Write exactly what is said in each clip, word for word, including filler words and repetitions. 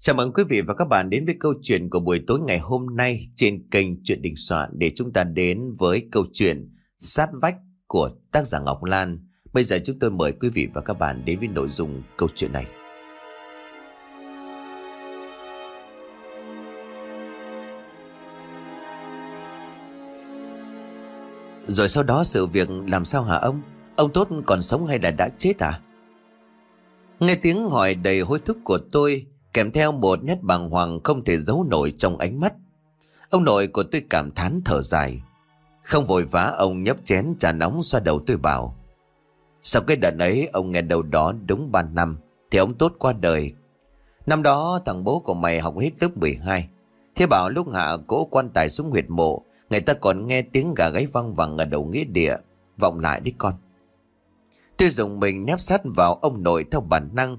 Chào mừng quý vị và các bạn đến với câu chuyện của buổi tối ngày hôm nay trên kênh Chuyện Đình Soạn, để chúng ta đến với câu chuyện Sát Vách của tác giả Ngọc Lan. Bây giờ chúng tôi mời quý vị và các bạn đến với nội dung câu chuyện này. Rồi sau đó sự việc làm sao hả ông? Ông Tốt còn sống hay là đã chết à? Nghe tiếng hỏi đầy hối thúc của tôi, kèm theo một nét bàng hoàng không thể giấu nổi trong ánh mắt, ông nội của tôi cảm thán thở dài. Không vội vã, ông nhấp chén trà nóng xoa đầu tôi bảo: sau cái đợt ấy ông nghe đâu đó đúng ba năm thì ông Tốt qua đời. Năm đó thằng bố của mày học hết lớp mười hai. Thế bảo lúc hạ cỗ quan tài xuống huyệt mộ, người ta còn nghe tiếng gà gáy văng vẳng ở đầu nghĩa địa. Vọng lại đi con. Tôi dùng mình nép sát vào ông nội theo bản năng.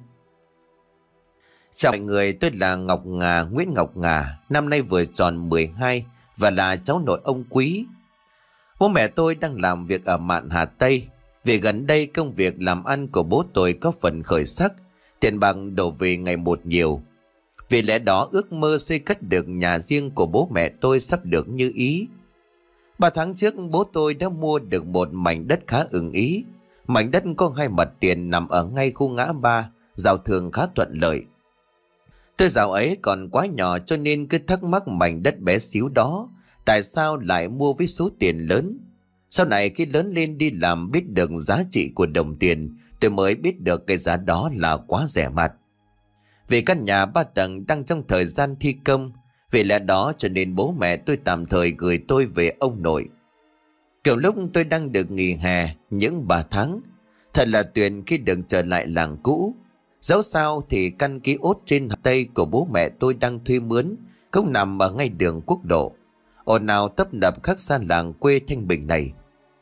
Chào mọi người, tôi là Ngọc Ngà, Nguyễn Ngọc Ngà, năm nay vừa tròn mười hai và là cháu nội ông Quý. Bố mẹ tôi đang làm việc ở Mạn Hà Tây. Vì gần đây công việc làm ăn của bố tôi có phần khởi sắc, tiền bạc đổ về ngày một nhiều. Vì lẽ đó ước mơ xây cất được nhà riêng của bố mẹ tôi sắp được như ý. Ba tháng trước bố tôi đã mua được một mảnh đất khá ưng ý. Mảnh đất có hai mặt tiền nằm ở ngay khu ngã ba, giao thương khá thuận lợi. Tôi dạo ấy còn quá nhỏ cho nên cứ thắc mắc mảnh đất bé xíu đó tại sao lại mua với số tiền lớn. Sau này khi lớn lên đi làm biết được giá trị của đồng tiền, tôi mới biết được cái giá đó là quá rẻ mạt. Vì căn nhà ba tầng đang trong thời gian thi công, vì lẽ đó cho nên bố mẹ tôi tạm thời gửi tôi về ông nội. Kiểu lúc tôi đang được nghỉ hè những ba tháng, thật là tuyệt khi được trở lại làng cũ. Dẫu sao thì căn ký ốt trên Hà Tây của bố mẹ tôi đang thuê mướn cũng nằm ở ngay đường quốc độ, ồn ào tấp nập khác xa làng quê Thanh Bình này.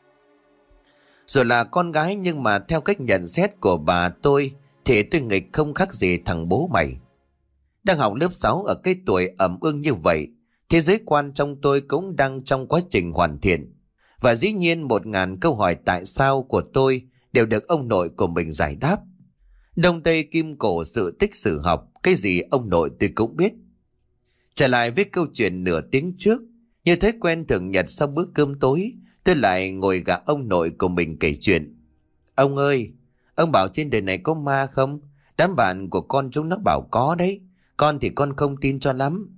Rồi là con gái, nhưng mà theo cách nhận xét của bà tôi thì tôi nghịch không khác gì thằng bố mày. Đang học lớp sáu ở cái tuổi ẩm ương như vậy, thế giới quan trong tôi cũng đang trong quá trình hoàn thiện. Và dĩ nhiên một ngàn câu hỏi tại sao của tôi đều được ông nội của mình giải đáp. Đông Tây Kim Cổ sự tích sử học, cái gì ông nội tôi cũng biết. Trở lại với câu chuyện nửa tiếng trước, như thói quen thường nhật sau bữa cơm tối, tôi lại ngồi gạ ông nội của mình kể chuyện. Ông ơi, ông bảo trên đời này có ma không? Đám bạn của con chúng nó bảo có đấy. Con thì con không tin cho lắm.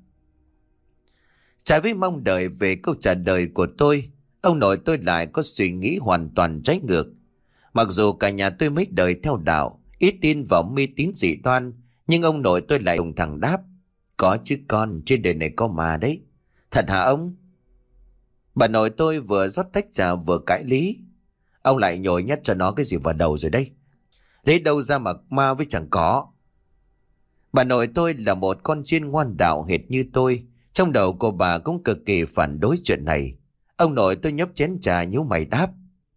Trái với mong đợi về câu trả lời của tôi, ông nội tôi lại có suy nghĩ hoàn toàn trái ngược. Mặc dù cả nhà tôi mấy đời theo đạo, ít tin vào mê tín dị đoan, nhưng ông nội tôi lại thùng thẳng đáp: có chứ con, trên đời này có ma đấy. Thật hả ông? Bà nội tôi vừa rót tách trà vừa cãi lý: ông lại nhồi nhét cho nó cái gì vào đầu rồi đây? Lấy đâu ra mà ma với chẳng có. Bà nội tôi là một con chiên ngoan đạo hệt như tôi. Trong đầu của bà cũng cực kỳ phản đối chuyện này. Ông nội tôi nhấp chén trà nhíu mày đáp: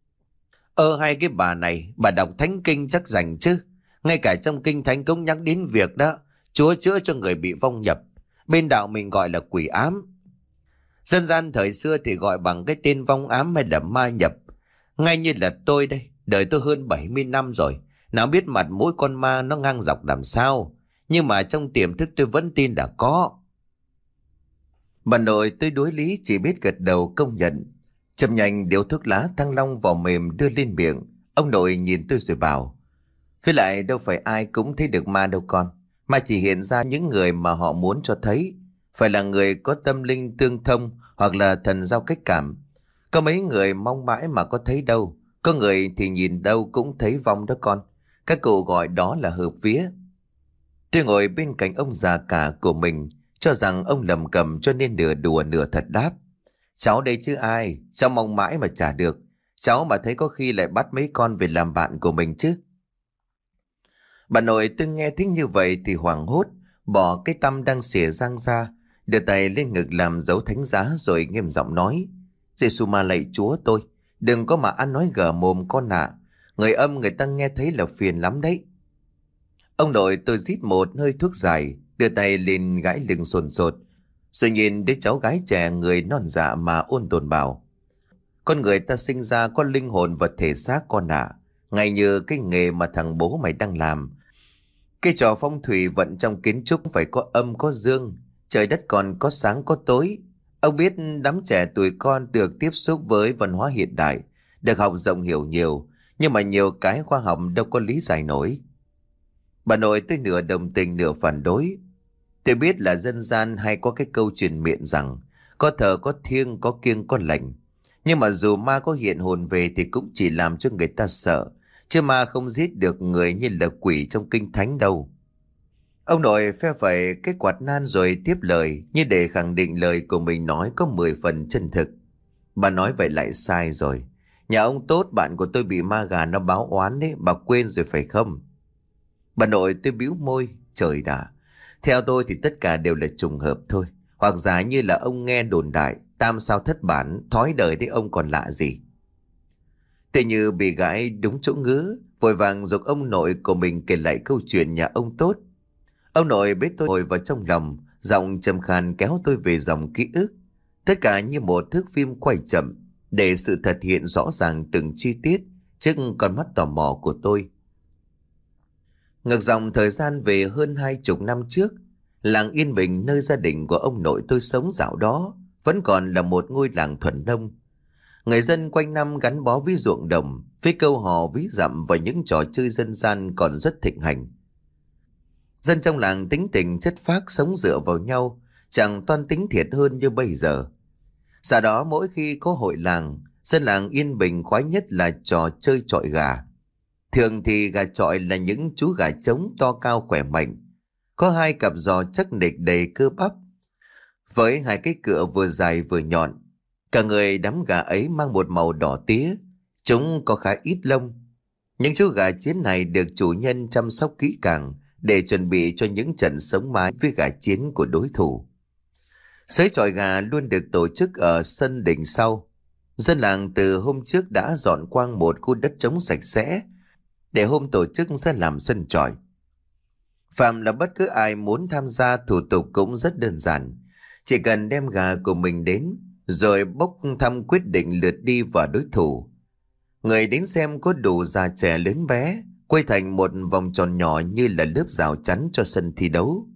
Ơ hay cái bà này, bà đọc thánh kinh chắc rành chứ. Ngay cả trong kinh thánh cũng nhắc đến việc đó Chúa chữa cho người bị vong nhập. Bên đạo mình gọi là quỷ ám. Dân gian thời xưa thì gọi bằng cái tên vong ám hay là ma nhập. Ngay như là tôi đây, đời tôi hơn bảy mươi năm rồi, nào biết mặt mỗi con ma nó ngang dọc làm sao. Nhưng mà trong tiềm thức tôi vẫn tin là có. Bà nội tôi đối lý chỉ biết gật đầu công nhận. Chậm nhanh điếu thuốc lá Thăng Long vỏ mềm đưa lên miệng. Ông nội nhìn tôi rồi bảo: với lại đâu phải ai cũng thấy được ma đâu con, mà chỉ hiện ra những người mà họ muốn cho thấy. Phải là người có tâm linh tương thông hoặc là thần giao cách cảm. Có mấy người mong mãi mà có thấy đâu. Có người thì nhìn đâu cũng thấy vong đó con. Các cụ gọi đó là hợp vía. Tôi ngồi bên cạnh ông già cả của mình, cho rằng ông lầm cầm cho nên nửa đùa nửa thật đáp: cháu đây chứ ai, cháu mong mãi mà chả được. Cháu mà thấy có khi lại bắt mấy con về làm bạn của mình chứ. Bà nội tôi nghe thích như vậy thì hoảng hốt, bỏ cái tăm đang xỉa răng ra, đưa tay lên ngực làm dấu thánh giá rồi nghiêm giọng nói: Giê-xu ma lạy Chúa tôi, đừng có mà ăn nói gở mồm con ạ. Người âm người ta nghe thấy là phiền lắm đấy. Ông nội tôi rít một hơi thuốc dài, đưa tay lên gãi lưng sồn sột, rồi nhìn đứa cháu gái trẻ người non dạ mà ôn tồn bảo: con người ta sinh ra có linh hồn và thể xác con ạ, ngay như cái nghề mà thằng bố mày đang làm. Cái trò phong thủy vận trong kiến trúc phải có âm có dương, trời đất còn có sáng có tối. Ông biết đám trẻ tuổi con được tiếp xúc với văn hóa hiện đại, được học rộng hiểu nhiều, nhưng mà nhiều cái khoa học đâu có lý giải nổi. Bà nội tôi nửa đồng tình nửa phản đối. Tôi biết là dân gian hay có cái câu truyền miệng rằng có thờ có thiêng có kiêng có lành. Nhưng mà dù ma có hiện hồn về thì cũng chỉ làm cho người ta sợ, chứ ma không giết được người như là quỷ trong kinh thánh đâu. Ông nội phe phẩy cái quạt nan rồi tiếp lời như để khẳng định lời của mình nói có mười phần chân thực. Bà nói vậy lại sai rồi. Nhà ông Tốt bạn của tôi bị ma gà nó báo oán đấy, bà quên rồi phải không? Bà nội tôi bĩu môi, trời đã. Theo tôi thì tất cả đều là trùng hợp thôi. Hoặc giả như là ông nghe đồn đại, tam sao thất bản, thói đời đấy ông còn lạ gì. Tựa như bị gãi đúng chỗ ngứa, vội vàng giục ông nội của mình kể lại câu chuyện nhà ông Tốt. Ông nội bế tôi ngồi vào trong lòng, giọng trầm khàn kéo tôi về dòng ký ức. Tất cả như một thước phim quay chậm, để sự thật hiện rõ ràng từng chi tiết trước con mắt tò mò của tôi. Ngược dòng thời gian về hơn hai chục năm trước, làng Yên Bình nơi gia đình của ông nội tôi sống dạo đó vẫn còn là một ngôi làng thuần nông. Người dân quanh năm gắn bó với ruộng đồng, với câu hò ví dặm và những trò chơi dân gian còn rất thịnh hành. Dân trong làng tính tình chất phác sống dựa vào nhau, chẳng toan tính thiệt hơn như bây giờ. Sau đó mỗi khi có hội làng, dân làng Yên Bình khoái nhất là trò chơi chọi gà. Thường thì gà chọi là những chú gà trống to cao khỏe mạnh, có hai cặp giò chắc nịch đầy cơ bắp, với hai cái cựa vừa dài vừa nhọn. Cả người đám gà ấy mang một màu đỏ tía, chúng có khá ít lông. Những chú gà chiến này được chủ nhân chăm sóc kỹ càng để chuẩn bị cho những trận sống mái với gà chiến của đối thủ. Sới chọi gà luôn được tổ chức ở sân đình sau. Dân làng từ hôm trước đã dọn quang một khu đất trống sạch sẽ để hôm tổ chức sẽ làm sân chọi. Phạm là bất cứ ai muốn tham gia, thủ tục cũng rất đơn giản. Chỉ cần đem gà của mình đến, rồi bốc thăm quyết định lượt đi và đối thủ. Người đến xem có đủ già trẻ lớn bé, quay thành một vòng tròn nhỏ như là lớp rào chắn cho sân thi đấu.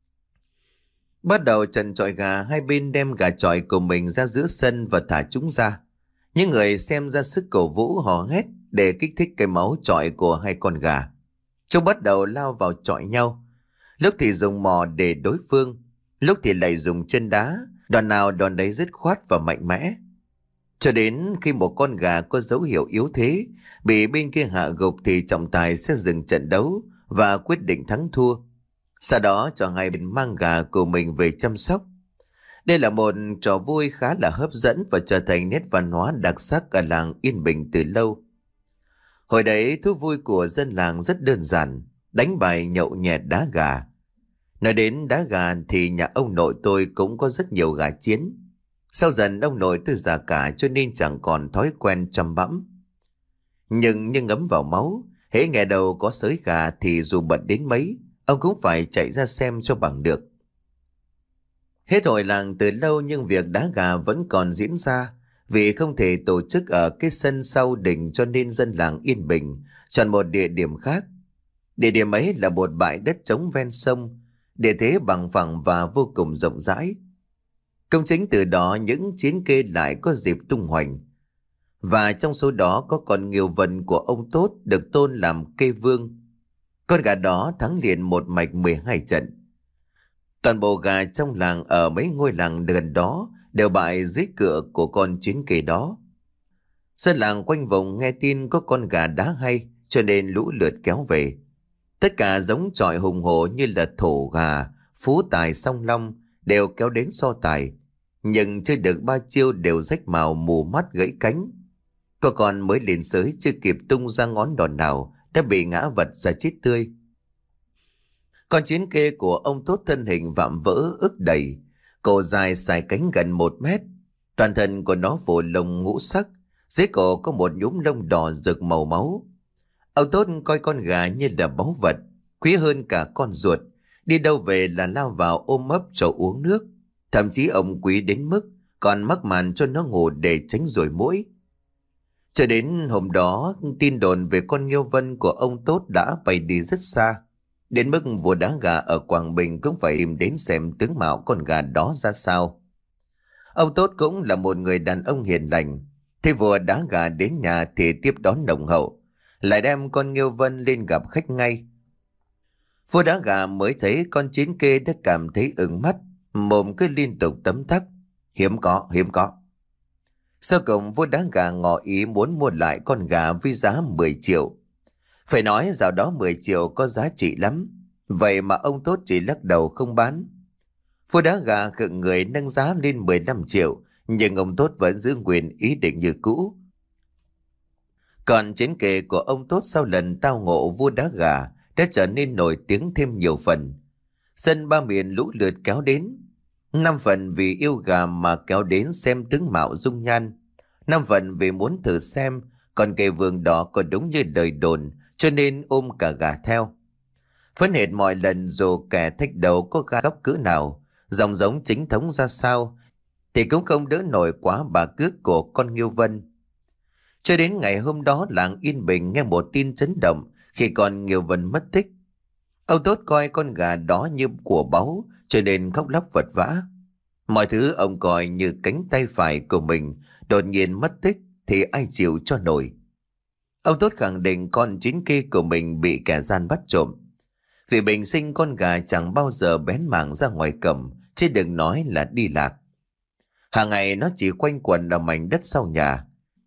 Bắt đầu trận chọi gà, hai bên đem gà chọi của mình ra giữa sân và thả chúng ra. Những người xem ra sức cổ vũ hò hét để kích thích cái máu chọi của hai con gà. Chúng bắt đầu lao vào chọi nhau. Lúc thì dùng mò để đối phương, lúc thì lại dùng chân đá, đòn nào đòn đấy dứt khoát và mạnh mẽ. Cho đến khi một con gà có dấu hiệu yếu thế, bị bên kia hạ gục thì trọng tài sẽ dừng trận đấu và quyết định thắng thua. Sau đó cho hai bên mang gà của mình về chăm sóc. Đây là một trò vui khá là hấp dẫn và trở thành nét văn hóa đặc sắc ở làng Yên Bình từ lâu. Hồi đấy thú vui của dân làng rất đơn giản, đánh bài nhậu nhẹt đá gà. Nói đến đá gà thì nhà ông nội tôi cũng có rất nhiều gà chiến. Sau dần ông nội tôi già cả cho nên chẳng còn thói quen chăm bẵm. Nhưng như ngấm vào máu, hễ nghe đầu có sới gà thì dù bận đến mấy, ông cũng phải chạy ra xem cho bằng được. Hết hội làng từ lâu nhưng việc đá gà vẫn còn diễn ra, vì không thể tổ chức ở cái sân sau đình cho nên dân làng Yên Bình chọn một địa điểm khác. Địa điểm ấy là một bãi đất trống ven sông, địa thế bằng phẳng và vô cùng rộng rãi. Công chính từ đó những chiến kê lại có dịp tung hoành. Và trong số đó có con Nghiêu Vân của ông Tốt được tôn làm kê vương. Con gà đó thắng liền một mạch mười hai trận. Toàn bộ gà trong làng ở mấy ngôi làng gần đó đều bại dưới cựa của con chiến kê đó. Dân làng quanh vùng nghe tin có con gà đá hay cho nên lũ lượt kéo về. Tất cả giống chọi hùng hổ như là thổ gà, phú tài, song long đều kéo đến so tài. Nhưng chưa được ba chiêu đều rách màu mù mắt gãy cánh. Có con mới lên sới chưa kịp tung ra ngón đòn nào đã bị ngã vật ra chết tươi. Con chiến kê của ông Tốt thân hình vạm vỡ ức đầy, cổ dài xài cánh gần một mét. Toàn thân của nó phủ lông ngũ sắc, dưới cổ có một nhúm lông đỏ rực màu máu. Ông Tốt coi con gà như là báu vật, quý hơn cả con ruột. Đi đâu về là lao vào ôm ấp cho uống nước. Thậm chí ông quý đến mức còn mắc màn cho nó ngủ để tránh ruồi muỗi. Cho đến hôm đó, tin đồn về con Nghiêu Vân của ông Tốt đã bay đi rất xa. Đến mức vua đá gà ở Quảng Bình cũng phải im đến xem tướng mạo con gà đó ra sao. Ông Tốt cũng là một người đàn ông hiền lành. Thế vua đá gà đến nhà thì tiếp đón nồng hậu, lại đem con Nghiêu Vân lên gặp khách ngay. Vua đá gà mới thấy con chín kê đã cảm thấy ửng mắt, mồm cứ liên tục tấm tắc. Hiếm có, hiếm có. Sau cùng vua đá gà ngỏ ý muốn mua lại con gà với giá mười triệu. Phải nói dạo đó mười triệu có giá trị lắm. Vậy mà ông Tốt chỉ lắc đầu không bán. Vua đá gà khựng người nâng giá lên mười lăm triệu, nhưng ông Tốt vẫn giữ nguyên ý định như cũ. Còn chiến kệ của ông Tốt sau lần tao ngộ vua đá gà đã trở nên nổi tiếng thêm nhiều phần. Dân ba miền lũ lượt kéo đến. Năm phần vì yêu gà mà kéo đến xem tướng mạo dung nhan. Năm phần vì muốn thử xem còn cây vườn đó có đúng như lời đồn, cho nên ôm cả gà theo. Phấn hệt mọi lần dù kẻ thách đầu có gà góc cỡ nào, dòng giống chính thống ra sao, thì cũng không đỡ nổi quá bà cước của con Nghiêu Vân. Cho đến ngày hôm đó làng Yên Bình nghe một tin chấn động khi con Nghiêu Vân mất tích. Ông Tốt coi con gà đó như của báu, cho nên khóc lóc vật vã. Mọi thứ ông coi như cánh tay phải của mình đột nhiên mất tích thì ai chịu cho nổi. Ông Tốt khẳng định con chín kia của mình bị kẻ gian bắt trộm. Vì bình sinh con gà chẳng bao giờ bén mảng ra ngoài cổng, chứ đừng nói là đi lạc. Hàng ngày nó chỉ quanh quẩn ở mảnh đất sau nhà.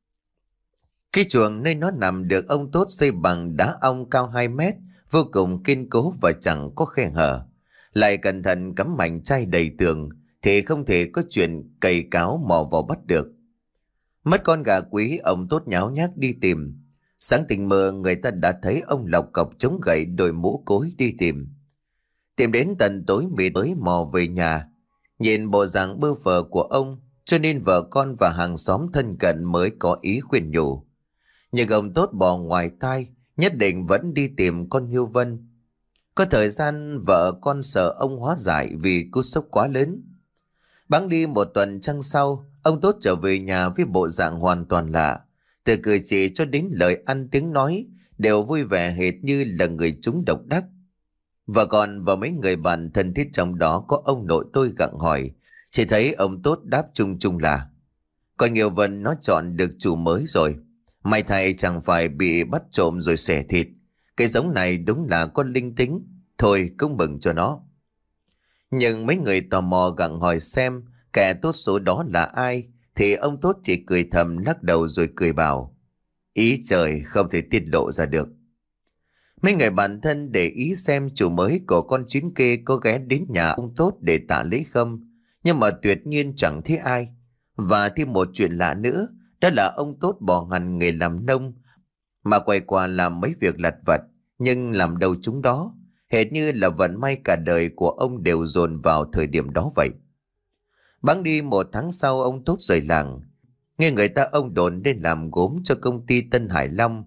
Cái chuồng nơi nó nằm được ông Tốt xây bằng đá ong cao hai mét, vô cùng kiên cố và chẳng có khe hở. Lại cẩn thận cắm mảnh chai đầy tường, thì không thể có chuyện cày cáo mò vào bắt được. Mất con gà quý, ông Tốt nháo nhác đi tìm. Sáng tình mơ người ta đã thấy ông lọc cọc chống gậy đội mũ cối đi tìm. Tìm đến tận tối mịt mới mò về nhà. Nhìn bộ dạng bơ phờ của ông, cho nên vợ con và hàng xóm thân cận mới có ý khuyên nhủ. Nhưng ông Tốt bỏ ngoài tai, nhất định vẫn đi tìm con Nghiêu Vân. Có thời gian vợ con sợ ông hóa giải vì cú sốc quá lớn. Bẵng đi một tuần trăng sau, ông Tốt trở về nhà với bộ dạng hoàn toàn lạ. Từ cử chỉ cho đến lời ăn tiếng nói đều vui vẻ hệt như là người chúng độc đắc. Và còn và mấy người bạn thân thiết trong đó có ông nội tôi gặng hỏi, chỉ thấy ông Tốt đáp chung chung là: Con Nghiêu Vân nó chọn được chủ mới rồi. May thay chẳng phải bị bắt trộm rồi xẻ thịt. Cái giống này đúng là con linh tính. Thôi cũng mừng cho nó. Nhưng mấy người tò mò gặng hỏi xem kẻ tốt số đó là ai, thì ông Tốt chỉ cười thầm lắc đầu rồi cười bảo: Ý trời, không thể tiết lộ ra được. Mấy người bạn thân để ý xem chủ mới của con chín kê có ghé đến nhà ông Tốt để tạ lễ không, nhưng mà tuyệt nhiên chẳng thấy ai. Và thêm một chuyện lạ nữa, đó là ông Tốt bỏ hẳn nghề làm nông mà quay qua làm mấy việc lặt vặt, nhưng làm đâu chúng đó, hệt như là vận may cả đời của ông đều dồn vào thời điểm đó vậy. Bẵng đi một tháng sau, ông Tốt rời làng. Nghe người ta ông đồn lên làm gốm cho công ty Tân Hải Long.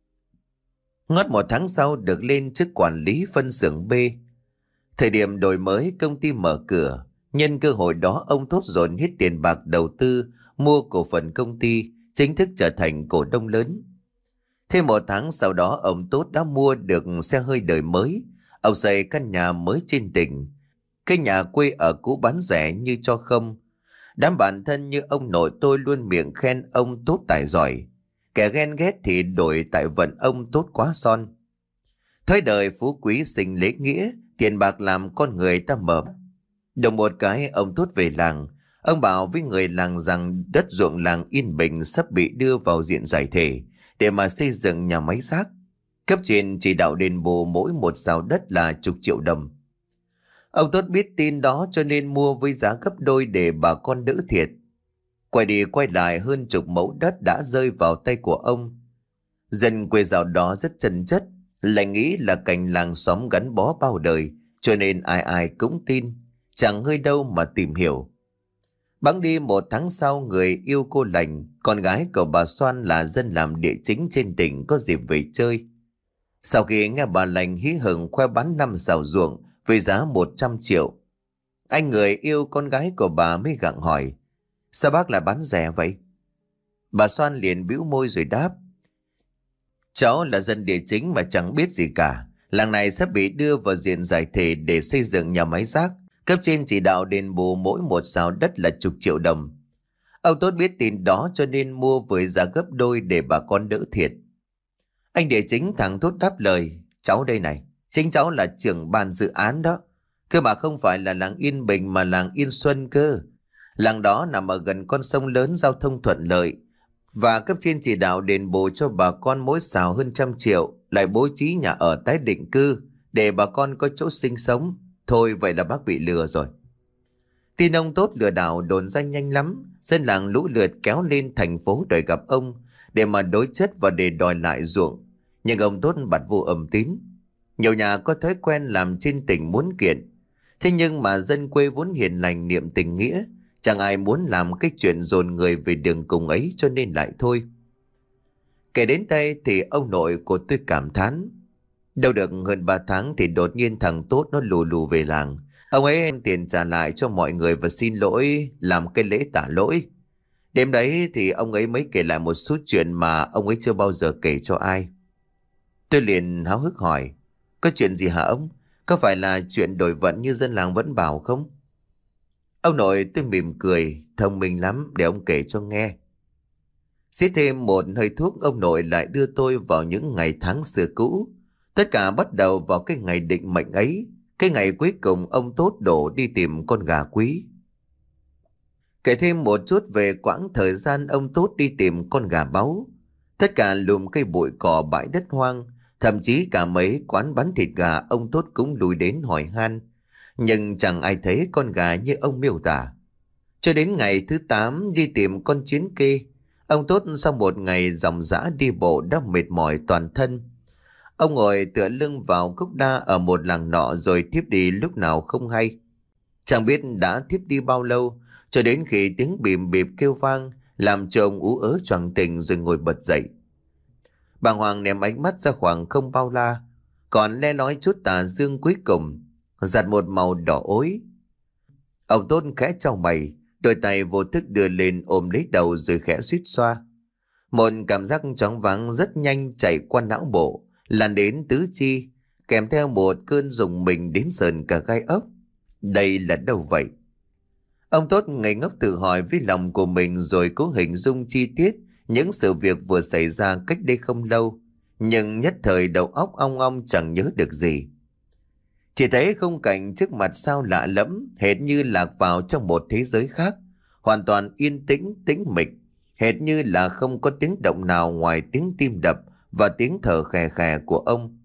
Ngót một tháng sau được lên chức quản lý phân xưởng B. Thời điểm đổi mới công ty mở cửa, nhân cơ hội đó ông Tốt dồn hết tiền bạc đầu tư mua cổ phần công ty, chính thức trở thành cổ đông lớn. Thêm một tháng sau đó, ông Tốt đã mua được xe hơi đời mới. Ông xây căn nhà mới trên tỉnh. Cái nhà quê ở cũ bán rẻ như cho không. Đám bạn thân như ông nội tôi luôn miệng khen ông Tốt tài giỏi. Kẻ ghen ghét thì đổi tại vận ông Tốt quá son. Thời đời phú quý sinh lễ nghĩa, tiền bạc làm con người ta mờ. Đồng một cái ông Tốt về làng. Ông bảo với người làng rằng đất ruộng làng Yên Bình sắp bị đưa vào diện giải thể để mà xây dựng nhà máy rác. Cấp trên chỉ đạo đền bù mỗi một sào đất là chục triệu đồng. Ông Tốt biết tin đó cho nên mua với giá gấp đôi để bà con đỡ thiệt. Quay đi quay lại hơn chục mẫu đất đã rơi vào tay của ông. Dân quê dạo đó rất chân chất, lại nghĩ là cảnh làng xóm gắn bó bao đời, cho nên ai ai cũng tin, chẳng hơi đâu mà tìm hiểu. Bẵng đi một tháng sau, người yêu cô Lành, con gái của bà Soan là dân làm địa chính trên tỉnh, có dịp về chơi. Sau khi nghe bà Lành hí hửng khoe bán năm sào ruộng với giá một trăm triệu, anh người yêu con gái của bà mới gặng hỏi: Sao bác lại bán rẻ vậy? Bà Soan liền bĩu môi rồi đáp: Cháu là dân địa chính mà chẳng biết gì cả. Làng này sắp bị đưa vào diện giải thể để xây dựng nhà máy rác. Cấp trên chỉ đạo đền bù mỗi một sào đất là chục triệu đồng. Ông Tốt biết tin đó cho nên mua với giá gấp đôi để bà con đỡ thiệt. Anh địa chính thẳng thốt đáp lời: cháu đây này, chính cháu là trưởng ban dự án đó. Cơ mà không phải là làng Yên Bình mà làng Yên Xuân cơ. Làng đó nằm ở gần con sông lớn, giao thông thuận lợi. Và cấp trên chỉ đạo đền bù cho bà con mỗi xào hơn trăm triệu, lại bố trí nhà ở tái định cư để bà con có chỗ sinh sống. Thôi vậy là bác bị lừa rồi. Tin ông Tốt lừa đảo đồn ra nhanh lắm. Dân làng lũ lượt kéo lên thành phố đòi gặp ông để mà đối chất và để đòi lại ruộng. Nhưng ông Tốt bặt vô âm tín. Nhiều nhà có thói quen làm trên tình muốn kiện. Thế nhưng mà dân quê vốn hiền lành niệm tình nghĩa, chẳng ai muốn làm cái chuyện dồn người về đường cùng ấy, cho nên lại thôi. Kể đến đây thì ông nội của tôi cảm thán. Đâu được hơn ba tháng thì đột nhiên thằng Tốt nó lù lù về làng. Ông ấy đem tiền trả lại cho mọi người và xin lỗi, làm cái lễ tả lỗi. Đêm đấy thì ông ấy mới kể lại một số chuyện mà ông ấy chưa bao giờ kể cho ai. Tôi liền háo hức hỏi: có chuyện gì hả ông? Có phải là chuyện đổi vận như dân làng vẫn bảo không? Ông nội tôi mỉm cười: thông minh lắm, để ông kể cho nghe. Xít thêm một hơi thuốc, ông nội lại đưa tôi vào những ngày tháng xưa cũ. Tất cả bắt đầu vào cái ngày định mệnh ấy, cái ngày cuối cùng ông Tốt đổ đi tìm con gà quý. Kể thêm một chút về quãng thời gian ông Tốt đi tìm con gà báu. Tất cả lùm cây bụi cỏ bãi đất hoang, thậm chí cả mấy quán bán thịt gà ông Tốt cũng lùi đến hỏi han. Nhưng chẳng ai thấy con gà như ông miêu tả. Cho đến ngày thứ tám đi tìm con chiến kê, ông Tốt sau một ngày dòng dã đi bộ đã mệt mỏi toàn thân. Ông ngồi tựa lưng vào gốc đa ở một làng nọ rồi thiếp đi lúc nào không hay. Chẳng biết đã thiếp đi bao lâu, cho đến khi tiếng bìm bịp kêu vang làm cho ông ú ớ choàng tỉnh rồi ngồi bật dậy. Bàng hoàng ném ánh mắt ra khoảng không bao la, còn le lói chút tà dương cuối cùng, giặt một màu đỏ ối. Ông Tốt khẽ chau mày, đôi tay vô thức đưa lên ôm lấy đầu rồi khẽ suýt xoa. Một cảm giác choáng váng rất nhanh chạy qua não bộ, lan đến tứ chi, kèm theo một cơn rùng mình đến sờn cả gai ốc. Đây là đâu vậy? Ông Tốt ngây ngốc tự hỏi với lòng của mình rồi cố hình dung chi tiết những sự việc vừa xảy ra cách đây không lâu. Nhưng nhất thời đầu óc ong ong chẳng nhớ được gì. Chỉ thấy khung cảnh trước mặt sao lạ lẫm, hệt như lạc vào trong một thế giới khác, hoàn toàn yên tĩnh, tĩnh mịch, hệt như là không có tiếng động nào ngoài tiếng tim đập và tiếng thở khè khè của ông.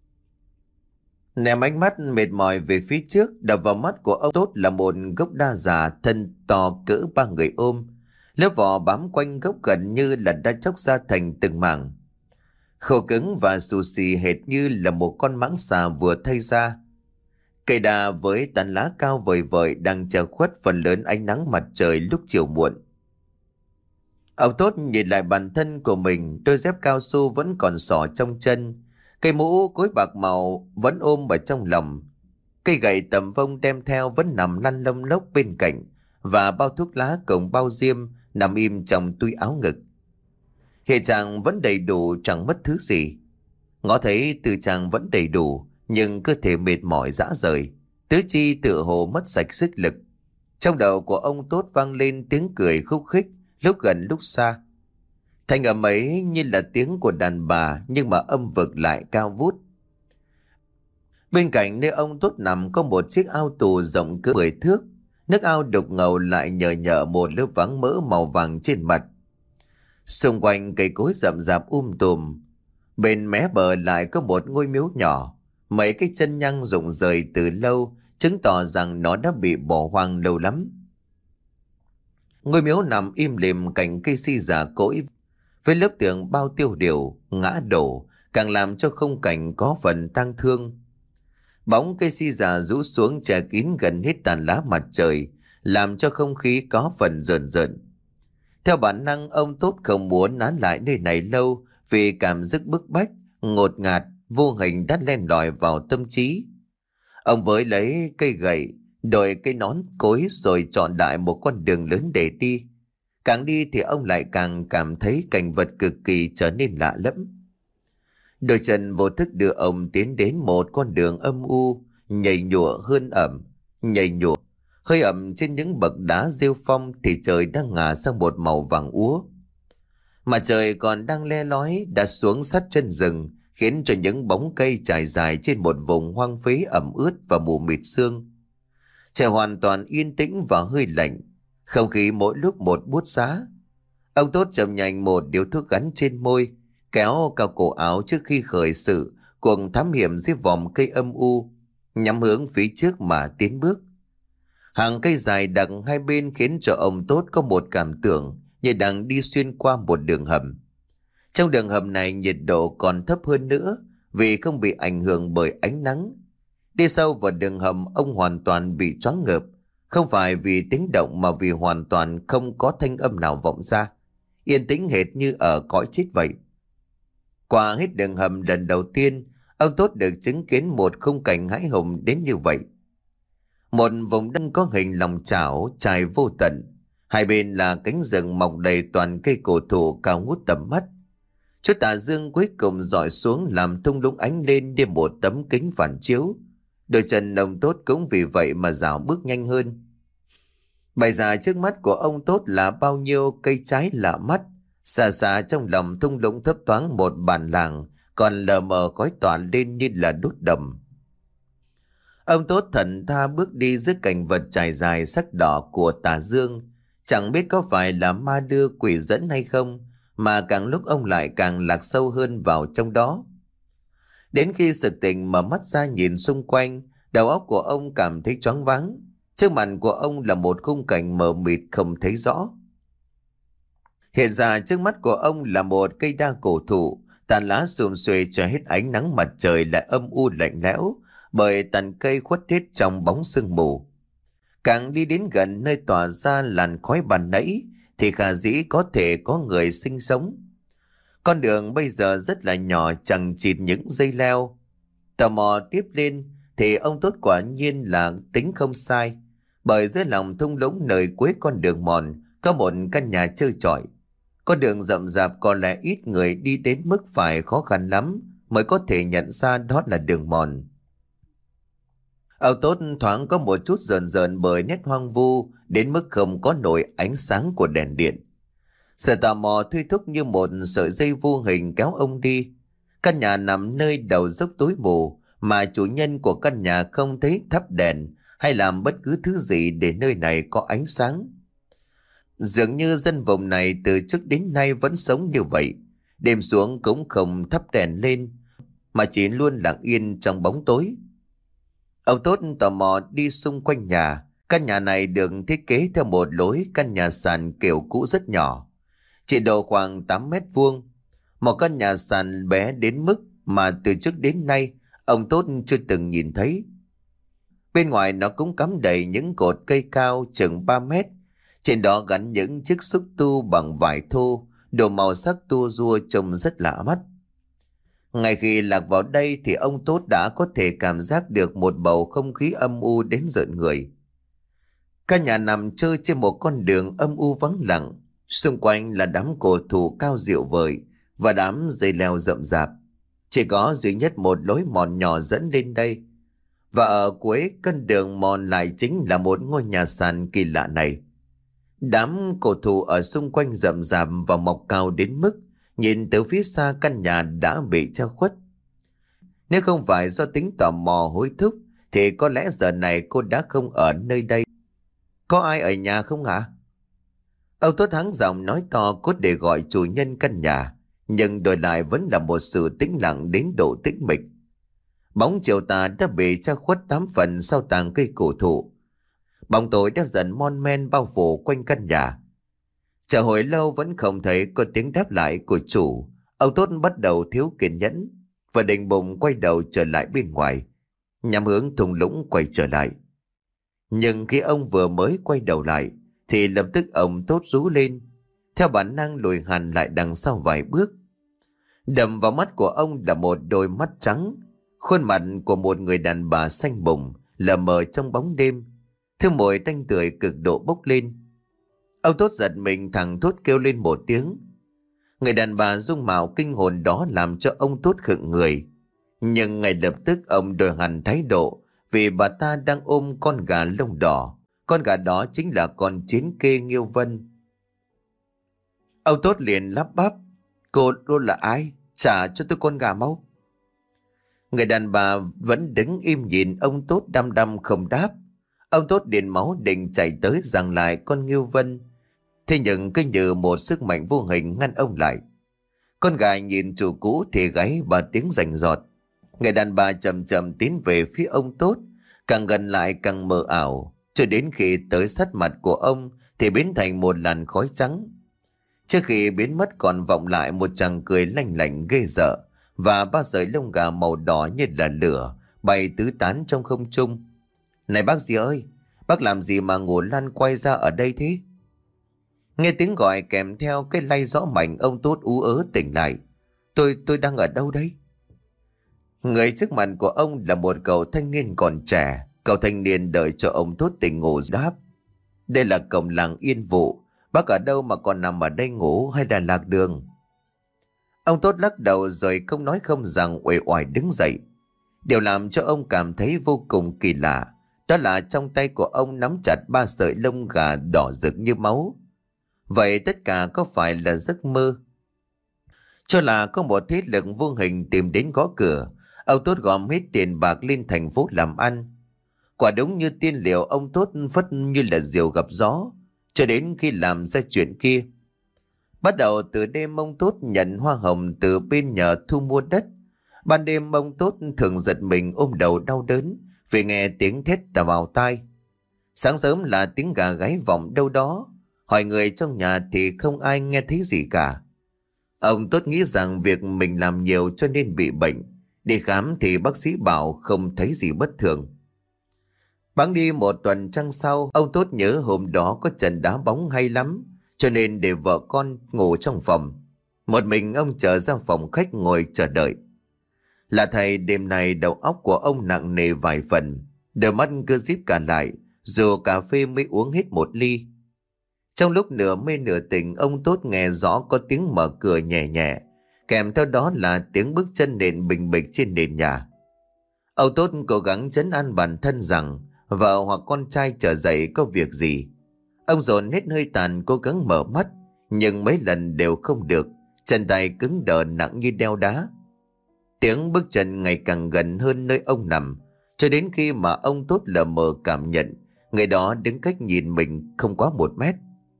Ném ánh mắt mệt mỏi về phía trước, đập vào mắt của ông Tốt là một gốc đa già thân to cỡ ba người ôm. Lớp vỏ bám quanh gốc gần như là đã chóc ra thành từng mảng, khô cứng và xù xì hệt như là một con mãng xà vừa thay ra. Cây đa với tán lá cao vời vợi đang che khuất phần lớn ánh nắng mặt trời lúc chiều muộn. Ông Tốt nhìn lại bản thân của mình, đôi dép cao su vẫn còn xỏ trong chân, cây mũ cối bạc màu vẫn ôm ở trong lòng, cây gậy tầm vông đem theo vẫn nằm lăn lông lốc bên cạnh, và bao thuốc lá cùng bao diêm nằm im trong túi áo ngực. Hiện trạng vẫn đầy đủ, chẳng mất thứ gì. Ngó thấy tư trang vẫn đầy đủ, nhưng cơ thể mệt mỏi rã rời, tứ chi tựa hồ mất sạch sức lực. Trong đầu của ông Tốt vang lên tiếng cười khúc khích, lúc gần lúc xa. Thanh âm ấy như là tiếng của đàn bà, nhưng mà âm vực lại cao vút. Bên cạnh nơi ông Tốt nằm có một chiếc ao tù rộng cỡ mười thước. Nước ao đục ngầu lại nhờ nhợ một lớp váng mỡ màu vàng trên mặt. Xung quanh cây cối rậm rạp um tùm. Bên mé bờ lại có một ngôi miếu nhỏ, mấy cái chân nhang rụng rời từ lâu, chứng tỏ rằng nó đã bị bỏ hoang lâu lắm. Ngôi miếu nằm im lìm cạnh cây si già cỗi, với lớp tường bao tiêu điều, ngã đổ, càng làm cho khung cảnh có phần tang thương. Bóng cây si già rũ xuống che kín gần hết tàn lá mặt trời, làm cho không khí có phần rợn rợn. Theo bản năng, ông Tốt không muốn nán lại nơi này lâu, vì cảm giác bức bách, ngột ngạt, vô hình đã len lỏi vào tâm trí. Ông với lấy cây gậy, đội cây nón cối rồi chọn đại một con đường lớn để đi. Càng đi thì ông lại càng cảm thấy cảnh vật cực kỳ trở nên lạ lẫm. Đôi chân vô thức đưa ông tiến đến một con đường âm u, nhầy nhụa hơn ẩm, nhầy nhụa, hơi ẩm trên những bậc đá rêu phong thì trời đang ngả sang một màu vàng úa. Mà trời còn đang le lói đã xuống sát chân rừng, khiến cho những bóng cây trải dài trên một vùng hoang phế ẩm ướt và mù mịt sương. Trời hoàn toàn yên tĩnh và hơi lạnh, không khí mỗi lúc một buốt giá. Ông Tốt chậm nhanh một điếu thuốc gắn trên môi, kéo cao cổ áo trước khi khởi sự cuộc thám hiểm dưới vòm cây âm u, nhắm hướng phía trước mà tiến bước. Hàng cây dài đặc hai bên khiến cho ông Tốt có một cảm tưởng như đang đi xuyên qua một đường hầm. Trong đường hầm này nhiệt độ còn thấp hơn nữa vì không bị ảnh hưởng bởi ánh nắng. Đi sâu vào đường hầm, ông hoàn toàn bị choáng ngợp, không phải vì tiếng động mà vì hoàn toàn không có thanh âm nào vọng ra, yên tĩnh hệt như ở cõi chết vậy. Qua hết đường hầm lần đầu tiên, ông Tốt được chứng kiến một khung cảnh hãi hùng đến như vậy. Một vùng đất có hình lòng chảo trải vô tận, hai bên là cánh rừng mọc đầy toàn cây cổ thụ cao ngút tầm mắt. Chú tà dương cuối cùng dọi xuống làm thung lũng ánh lên như một tấm kính phản chiếu. Đôi chân ông Tốt cũng vì vậy mà dạo bước nhanh hơn. Bày ra trước mắt của ông Tốt là bao nhiêu cây trái lạ mắt. Xa xa trong lòng thung lũng thấp thoáng một bản làng còn lờ mờ khói tỏa lên như là đốt đầm. Ông Tốt thẫn tha bước đi giữa cảnh vật trải dài sắc đỏ của tà dương. Chẳng biết có phải là ma đưa quỷ dẫn hay không, mà càng lúc ông lại càng lạc sâu hơn vào trong đó. Đến khi sực tỉnh mở mắt ra nhìn xung quanh, đầu óc của ông cảm thấy choáng váng. Trước mặt của ông là một khung cảnh mờ mịt không thấy rõ. Hiện ra trước mắt của ông là một cây đa cổ thụ, tàn lá xum xuê cho hết ánh nắng mặt trời lại âm u lạnh lẽo, bởi tàn cây khuất hết trong bóng sương mù. Càng đi đến gần nơi tỏa ra làn khói ban nãy thì khả dĩ có thể có người sinh sống. Con đường bây giờ rất là nhỏ, chẳng chịt những dây leo. Tò mò tiếp lên thì ông Tốt quả nhiên là tính không sai, bởi dưới lòng thung lũng nơi cuối con đường mòn có một căn nhà trơ trọi. Con đường rậm rạp có lẽ ít người đi đến mức phải khó khăn lắm mới có thể nhận ra đó là đường mòn. Ông Tốt thoáng có một chút rờn rợn bởi nét hoang vu đến mức không có nổi ánh sáng của đèn điện. Sự tò mò thôi thúc như một sợi dây vô hình kéo ông đi. Căn nhà nằm nơi đầu dốc tối mù, mà chủ nhân của căn nhà không thấy thắp đèn hay làm bất cứ thứ gì để nơi này có ánh sáng. Dường như dân vùng này từ trước đến nay vẫn sống như vậy, đêm xuống cũng không thắp đèn lên, mà chỉ luôn lặng yên trong bóng tối. Ông Tốt tò mò đi xung quanh nhà. Căn nhà này được thiết kế theo một lối căn nhà sàn kiểu cũ rất nhỏ, chỉ độ khoảng tám mét vuông. Một căn nhà sàn bé đến mức mà từ trước đến nay ông Tốt chưa từng nhìn thấy. Bên ngoài nó cũng cắm đầy những cột cây cao chừng ba mét. Trên đó gắn những chiếc xúc tu bằng vải thô, đồ màu sắc tua rua trông rất lạ mắt. Ngay khi lạc vào đây thì ông Tốt đã có thể cảm giác được một bầu không khí âm u đến rợn người. Căn nhà nằm trơ trên một con đường âm u vắng lặng, xung quanh là đám cổ thụ cao diệu vời và đám dây leo rậm rạp. Chỉ có duy nhất một lối mòn nhỏ dẫn lên đây, và ở cuối con đường mòn lại chính là một ngôi nhà sàn kỳ lạ này. Đám cổ thụ ở xung quanh rậm rạp và mọc cao đến mức nhìn từ phía xa căn nhà đã bị che khuất. Nếu không phải do tính tò mò hối thúc thì có lẽ giờ này cô đã không ở nơi đây. Có ai ở nhà không hả? Ông Tốt hắng giọng nói to cốt để gọi chủ nhân căn nhà, nhưng đổi lại vẫn là một sự tĩnh lặng đến độ tĩnh mịch. Bóng chiều tà đã bị che khuất tám phần sau tàng cây cổ thụ. Bóng tối đã dần mon men bao phủ quanh căn nhà. Chờ hồi lâu vẫn không thấy có tiếng đáp lại của chủ. Ông Tốt bắt đầu thiếu kiên nhẫn và định bụng quay đầu trở lại bên ngoài, nhắm hướng thung lũng quay trở lại. Nhưng khi ông vừa mới quay đầu lại thì lập tức ông Tốt rú lên, theo bản năng lùi hẳn lại đằng sau vài bước. Đập vào mắt của ông là một đôi mắt trắng, khuôn mặt của một người đàn bà xanh bùng lờ mờ trong bóng đêm, thứ mùi tanh tưởi cực độ bốc lên. Ông Tốt giật mình thẳng thốt kêu lên một tiếng. Người đàn bà dung mạo kinh hồn đó làm cho ông Tốt khựng người. Nhưng ngay lập tức ông đổi hẳn thái độ, vì bà ta đang ôm con gà lông đỏ. Con gà đó chính là con chiến kê Nghiêu Vân. Ông Tốt liền lắp bắp: Cô cô là ai? Trả cho tôi con gà mau. Người đàn bà vẫn đứng im nhìn ông Tốt đăm đăm không đáp. Ông Tốt điên máu định chạy tới giằng lại con Nghiêu Vân. Thế nhưng cứ như một sức mạnh vô hình ngăn ông lại. Con gà nhìn chủ cũ thì gáy ba tiếng rành rọt. Người đàn bà chậm chậm tiến về phía ông Tốt, càng gần lại càng mờ ảo, cho đến khi tới sát mặt của ông thì biến thành một làn khói trắng. Trước khi biến mất còn vọng lại một chàng cười lanh lảnh ghê sợ, và ba sợi lông gà màu đỏ như là lửa bay tứ tán trong không trung. Này bác gì ơi, bác làm gì mà ngủ lăn quay ra ở đây thế? Nghe tiếng gọi kèm theo cái lay gió mạnh, ông Tốt ú ớ tỉnh lại. Tôi, tôi đang ở đâu đấy? Người trước mặt của ông là một cậu thanh niên còn trẻ. Cậu thanh niên đợi cho ông Tốt tỉnh ngủ đáp: Đây là cổng làng Yên Vụ. Bác ở đâu mà còn nằm ở đây ngủ hay là lạc đường? Ông Tốt lắc đầu rồi không nói không rằng uể oải đứng dậy. Điều làm cho ông cảm thấy vô cùng kỳ lạ, đó là trong tay của ông nắm chặt ba sợi lông gà đỏ rực như máu. Vậy tất cả có phải là giấc mơ? Cho là có một thế lực vô hình tìm đến gõ cửa, ông Tốt gom hết tiền bạc lên thành phố làm ăn. Quả đúng như tiên liệu, ông Tốt phất như là diều gặp gió, cho đến khi làm ra chuyện kia. Bắt đầu từ đêm ông Tốt nhận hoa hồng từ bên nhờ thu mua đất. Ban đêm ông Tốt thường giật mình ôm đầu đau đớn vì nghe tiếng thét tà vào tai. Sáng sớm là tiếng gà gáy vọng đâu đó, hỏi người trong nhà thì không ai nghe thấy gì cả. Ông Tốt nghĩ rằng việc mình làm nhiều cho nên bị bệnh. Đi khám thì bác sĩ bảo không thấy gì bất thường. Bẵng đi một tuần trăng sau, ông Tốt nhớ hôm đó có trận đá bóng hay lắm, cho nên để vợ con ngủ trong phòng. Một mình ông trở ra phòng khách ngồi chờ đợi. Là thầy, đêm nay đầu óc của ông nặng nề vài phần, đôi mắt cứ díp cả lại, dù cà phê mới uống hết một ly. Trong lúc nửa mê nửa tỉnh, ông Tốt nghe rõ có tiếng mở cửa nhẹ nhẹ, kèm theo đó là tiếng bước chân nện bình bịch trên nền nhà. Ông Tốt cố gắng trấn an bản thân rằng vợ hoặc con trai trở dậy có việc gì. Ông dồn hết hơi tàn cố gắng mở mắt, nhưng mấy lần đều không được, chân tay cứng đờ nặng như đeo đá. Tiếng bước chân ngày càng gần hơn nơi ông nằm, cho đến khi mà ông Tốt lờ mờ cảm nhận người đó đứng cách nhìn mình không quá một mét.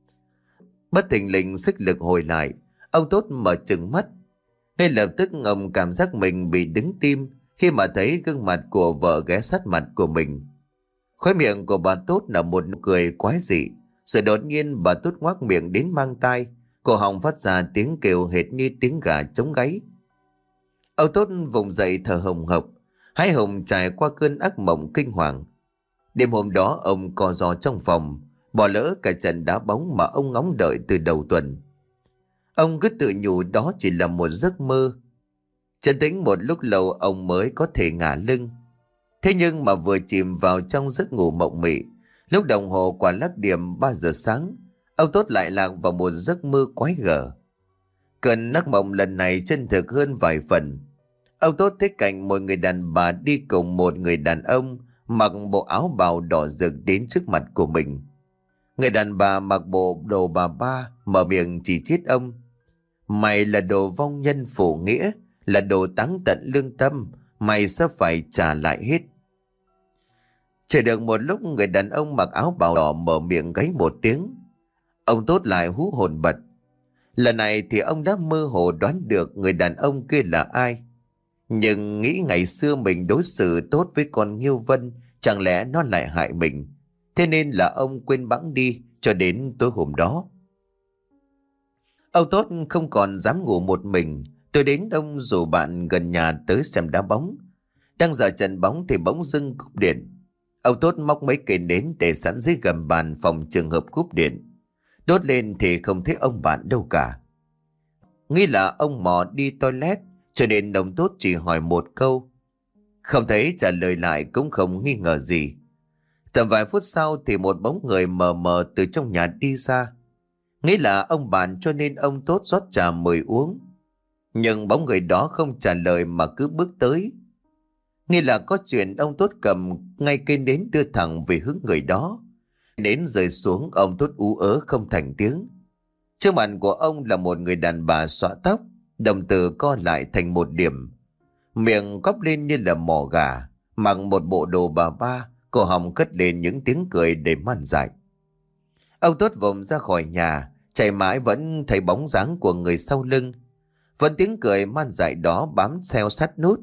Bất thình lình sức lực hồi lại, ông Tốt mở trừng mắt. Ngay lập tức ông cảm giác mình bị đứng tim khi mà thấy gương mặt của vợ ghé sát mặt của mình. Khóe miệng của bà Tốt là một nụ cười quái dị, rồi đột nhiên bà Tốt ngoác miệng đến mang tai, cổ họng phát ra tiếng kêu hệt như tiếng gà trống gáy. Ông Tốt vùng dậy thở hồng hộc, hái hùng trải qua cơn ác mộng kinh hoàng. Đêm hôm đó ông co ro trong phòng, bỏ lỡ cả trận đá bóng mà ông ngóng đợi từ đầu tuần. Ông cứ tự nhủ đó chỉ là một giấc mơ. Trấn tĩnh một lúc lâu ông mới có thể ngả lưng. Thế nhưng mà vừa chìm vào trong giấc ngủ mộng mị, lúc đồng hồ quả lắc điểm ba giờ sáng, ông Tốt lại lạc vào một giấc mơ quái gở. Cơn ác mộng lần này chân thực hơn vài phần. Ông Tốt thấy cảnh một người đàn bà đi cùng một người đàn ông mặc bộ áo bào đỏ rực đến trước mặt của mình. Người đàn bà mặc bộ đồ bà ba, mở miệng chỉ trích ông: Mày là đồ vong nhân phụ nghĩa, là đồ táng tận lương tâm, mày sẽ phải trả lại hết. Chờ được một lúc, người đàn ông mặc áo bào đỏ mở miệng gáy một tiếng. Ông Tốt lại hú hồn bật. Lần này thì ông đã mơ hồ đoán được người đàn ông kia là ai. Nhưng nghĩ ngày xưa mình đối xử tốt với con Nghiêu Vân, chẳng lẽ nó lại hại mình. Thế nên là ông quên bẵng đi cho đến tối hôm đó. Ông Tốt không còn dám ngủ một mình. Tôi đến ông rủ bạn gần nhà tới xem đá bóng. Đang giờ trận bóng thì bỗng dưng cúp điện. Ông Tốt móc mấy cây nến để sẵn dưới gầm bàn phòng trường hợp cúp điện. Đốt lên thì không thấy ông bạn đâu cả. Nghĩ là ông mò đi toilet, cho nên ông Tốt chỉ hỏi một câu. Không thấy trả lời lại cũng không nghi ngờ gì. Tầm vài phút sau thì một bóng người mờ mờ từ trong nhà đi ra. Nghĩ là ông bạn cho nên ông Tốt rót trà mời uống. Nhưng bóng người đó không trả lời mà cứ bước tới. Nghĩ là có chuyện, ông Tốt cầm ngay cây nến đưa thẳng về hướng người đó. Nến rơi xuống, ông Tốt ú ớ không thành tiếng. Trước mặt của ông là một người đàn bà xõa tóc, đồng tử co lại thành một điểm, miệng cóp lên như là mỏ gà, mặc một bộ đồ bà ba, cổ họng cất lên những tiếng cười để man dại. Ông Tốt vùng ra khỏi nhà, chạy mãi vẫn thấy bóng dáng của người sau lưng, vẫn tiếng cười man dại đó bám theo sát nút.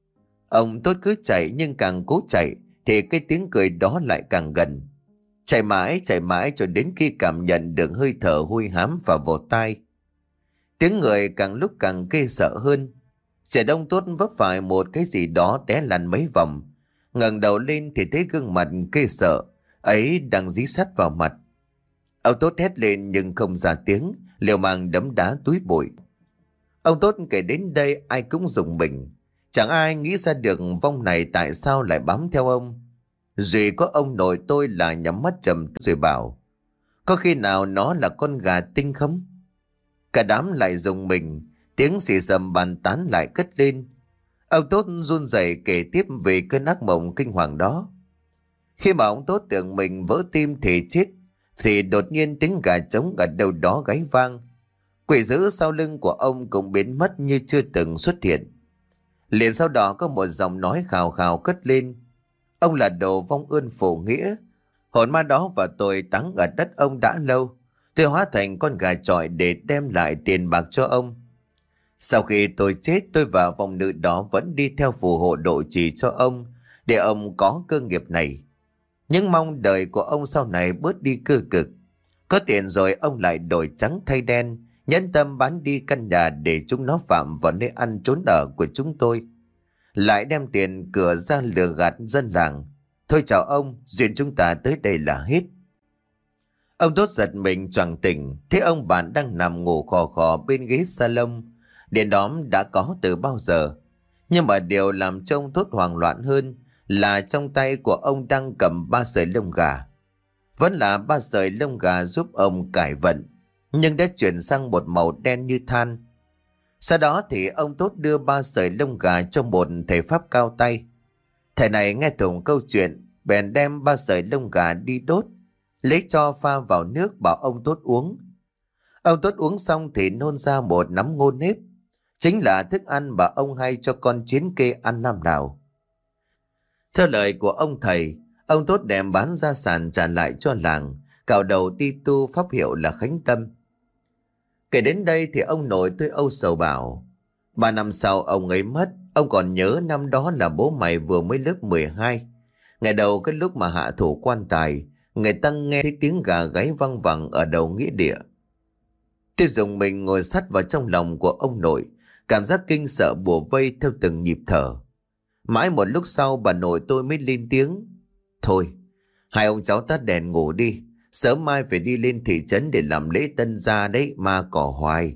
Ông Tốt cứ chạy, nhưng càng cố chạy thì cái tiếng cười đó lại càng gần. Chạy mãi chạy mãi cho đến khi cảm nhận được hơi thở hôi hám và vào tai. Tiếng người càng lúc càng ghê sợ hơn. Trẻ Đông Tốt vấp phải một cái gì đó té lăn mấy vòng. Ngẩng đầu lên thì thấy gương mặt ghê sợ ấy đang dí sát vào mặt. Ông Tốt hét lên nhưng không ra tiếng, liều mạng đấm đá túi bụi. Ông Tốt kể đến đây ai cũng rùng mình. Chẳng ai nghĩ ra được vong này tại sao lại bám theo ông. Duy có ông nội tôi là nhắm mắt trầm rồi bảo: có khi nào nó là con gà tinh không? Cả đám lại rùng mình, tiếng xì xầm bàn tán lại cất lên. Ông Tốt run rẩy kể tiếp về cơn ác mộng kinh hoàng đó. Khi mà ông Tốt tưởng mình vỡ tim thì chết, thì đột nhiên tiếng gà trống ở đâu đó gáy vang. Quỷ dữ sau lưng của ông cũng biến mất như chưa từng xuất hiện. Liền sau đó có một giọng nói khào khào cất lên: ông là đồ vong ơn phụ nghĩa. Hồn ma đó và tôi táng ở đất ông đã lâu. Tôi hóa thành con gà chọi để đem lại tiền bạc cho ông. Sau khi tôi chết, tôi và vong nữ đó vẫn đi theo phù hộ độ trì cho ông, để ông có cơ nghiệp này. Nhưng mong đời của ông sau này bớt đi cơ cực. Có tiền rồi ông lại đổi trắng thay đen, nhẫn tâm bán đi căn nhà để chúng nó phạm vào nơi ăn trốn ở của chúng tôi. Lại đem tiền cửa ra lừa gạt dân làng. Thôi chào ông, duyên chúng ta tới đây là hết. Ông Tốt giật mình choàng tỉnh, thấy ông bạn đang nằm ngủ khò khò bên ghế salon. Điện đóm đã có từ bao giờ. Nhưng mà điều làm cho ông Tốt hoảng loạn hơn là trong tay của ông đang cầm ba sợi lông gà. Vẫn là ba sợi lông gà giúp ông cải vận, nhưng đã chuyển sang một màu đen như than. Sau đó thì ông Tốt đưa ba sợi lông gà cho một thầy pháp cao tay. Thầy này nghe thủng câu chuyện, bèn đem ba sợi lông gà đi đốt, lấy tro pha vào nước bảo ông Tốt uống. Ông Tốt uống xong thì nôn ra một nắm ngô nếp, chính là thức ăn mà ông hay cho con chiến kê ăn năm nào. Theo lời của ông thầy, ông Tốt đem bán gia sản trả lại cho làng, cạo đầu đi tu pháp hiệu là Khánh Tâm. Kể đến đây thì ông nội tôi âu sầu bảo: ba năm sau ông ấy mất, ông còn nhớ năm đó là bố mày vừa mới lớp mười hai. Ngày đầu cái lúc mà hạ thủ quan tài, người ta nghe thấy tiếng gà gáy văng vẳng ở đầu nghĩa địa. Tôi dùng mình ngồi sát vào trong lòng của ông nội, cảm giác kinh sợ bủa vây theo từng nhịp thở. Mãi một lúc sau bà nội tôi mới lên tiếng: thôi, hai ông cháu tắt đèn ngủ đi, sớm mai phải đi lên thị trấn để làm lễ tân gia đấy, ma cỏ hoài.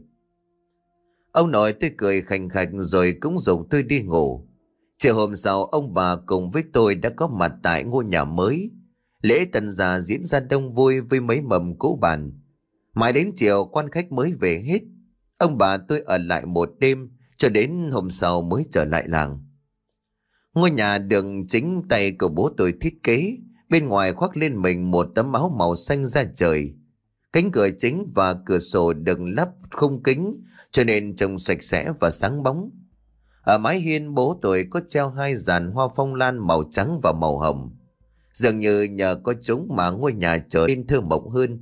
Ông nội tôi cười khành khạch rồi cũng dùng tôi đi ngủ. Chiều hôm sau, ông bà cùng với tôi đã có mặt tại ngôi nhà mới. Lễ tân gia diễn ra đông vui với mấy mầm cỗ bàn. Mãi đến chiều quan khách mới về hết. Ông bà tôi ở lại một đêm, cho đến hôm sau mới trở lại làng. Ngôi nhà được chính tay của bố tôi thiết kế. Bên ngoài khoác lên mình một tấm áo màu xanh da trời. Cánh cửa chính và cửa sổ được lắp khung kính, cho nên trông sạch sẽ và sáng bóng. Ở mái hiên bố tôi có treo hai dàn hoa phong lan màu trắng và màu hồng. Dường như nhờ có chúng mà ngôi nhà trở nên thơ mộng hơn.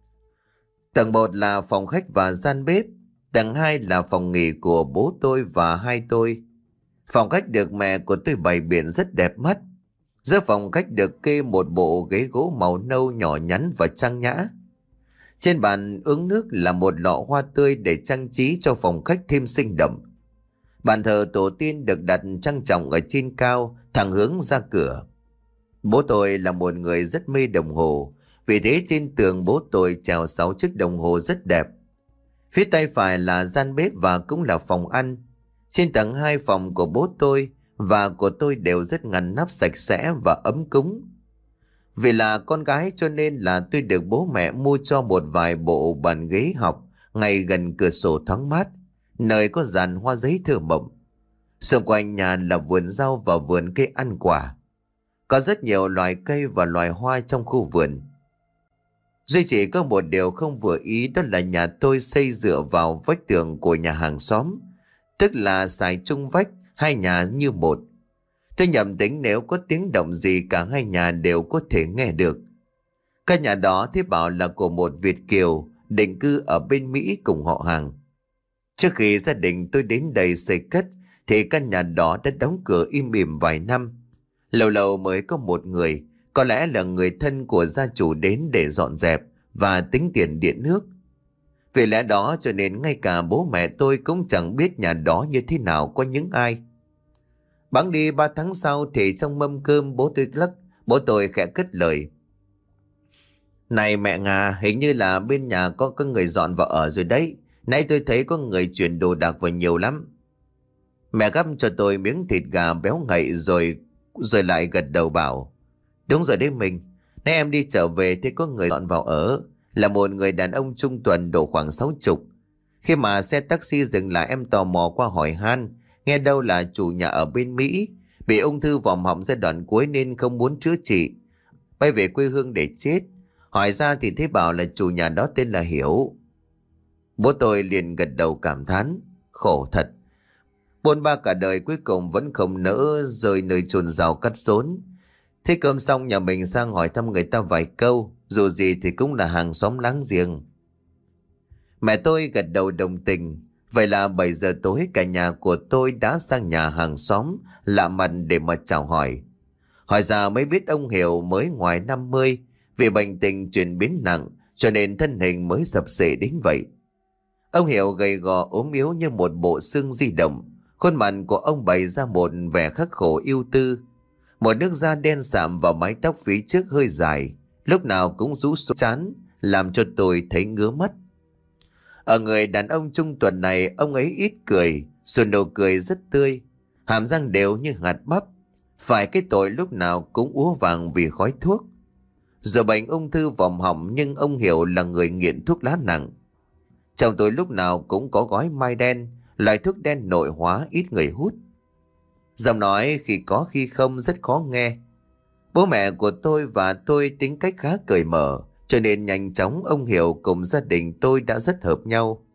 Tầng một là phòng khách và gian bếp. Tầng hai là phòng nghỉ của bố tôi và hai tôi. Phòng khách được mẹ của tôi bày biện rất đẹp mắt. Giữa phòng khách được kê một bộ ghế gỗ màu nâu nhỏ nhắn và trang nhã. Trên bàn uống nước là một lọ hoa tươi để trang trí cho phòng khách thêm sinh động. Bàn thờ tổ tiên được đặt trang trọng ở trên cao, thẳng hướng ra cửa. Bố tôi là một người rất mê đồng hồ, vì thế trên tường bố tôi treo sáu chiếc đồng hồ rất đẹp. Phía tay phải là gian bếp và cũng là phòng ăn. Trên tầng hai phòng của bố tôi và của tôi đều rất ngăn nắp sạch sẽ và ấm cúng. Vì là con gái cho nên là tôi được bố mẹ mua cho một vài bộ bàn ghế học ngay gần cửa sổ thoáng mát, nơi có dàn hoa giấy thơ mộng. Xung quanh nhà là vườn rau và vườn cây ăn quả. Có rất nhiều loài cây và loài hoa trong khu vườn. Duy chỉ có một điều không vừa ý, đó là nhà tôi xây dựa vào vách tường của nhà hàng xóm, tức là xài chung vách, hai nhà như một. Tôi nhầm tính nếu có tiếng động gì cả hai nhà đều có thể nghe được. Căn nhà đó thế bảo là của một Việt kiều định cư ở bên Mỹ cùng họ hàng. Trước khi gia đình tôi đến đây xây cất thì căn nhà đó đã đóng cửa im ỉm vài năm. Lâu lâu mới có một người, có lẽ là người thân của gia chủ đến để dọn dẹp và tính tiền điện nước. Vì lẽ đó cho nên ngay cả bố mẹ tôi cũng chẳng biết nhà đó như thế nào, có những ai. Bẵng đi ba tháng sau thì trong mâm cơm bố tôi lắc, bố tôi khẽ cất lời. Này mẹ Nga, hình như là bên nhà có có người dọn vào ở rồi đấy. Nãy tôi thấy có người chuyển đồ đạc vào nhiều lắm. Mẹ gắp cho tôi miếng thịt gà béo ngậy rồi rồi lại gật đầu bảo. Đúng rồi đấy mình. Nãy em đi trở về thì có người dọn vào ở. Là một người đàn ông trung tuần độ khoảng sáu chục. Khi mà xe taxi dừng lại em tò mò qua hỏi han. Nghe đâu là chủ nhà ở bên Mỹ, bị ung thư vòm họng giai đoạn cuối nên không muốn chữa trị, bay về quê hương để chết. Hỏi ra thì thấy bảo là chủ nhà đó tên là Hiểu. Bố tôi liền gật đầu cảm thán. Khổ thật. Bôn ba cả đời cuối cùng vẫn không nỡ rời nơi chôn rau cắt rốn. Thế cơm xong nhà mình sang hỏi thăm người ta vài câu, dù gì thì cũng là hàng xóm láng giềng. Mẹ tôi gật đầu đồng tình. Vậy là bảy giờ tối cả nhà của tôi đã sang nhà hàng xóm lạ mặt để mà chào hỏi. Hỏi ra mới biết ông Hiểu mới ngoài năm mươi, vì bệnh tình chuyển biến nặng cho nên thân hình mới sập xệ đến vậy. Ông Hiểu gầy gò ốm yếu như một bộ xương di động. Khuôn mặt của ông bày ra một vẻ khắc khổ ưu tư. Một nước da đen sạm và mái tóc phía trước hơi dài, lúc nào cũng rũ xuống trán, làm cho tôi thấy ngứa mắt. Ở người đàn ông trung tuần này, ông ấy ít cười, rồi nụ cười rất tươi, hàm răng đều như hạt bắp, phải cái tội lúc nào cũng úa vàng vì khói thuốc. Giờ bệnh ung thư vòm họng nhưng ông Hiểu là người nghiện thuốc lá nặng. Trong tôi lúc nào cũng có gói mai đen, loại thuốc đen nội hóa ít người hút. Giọng nói khi có khi không rất khó nghe. Bố mẹ của tôi và tôi tính cách khá cởi mở, cho nên nhanh chóng ông Hiểu cùng gia đình tôi đã rất hợp nhau.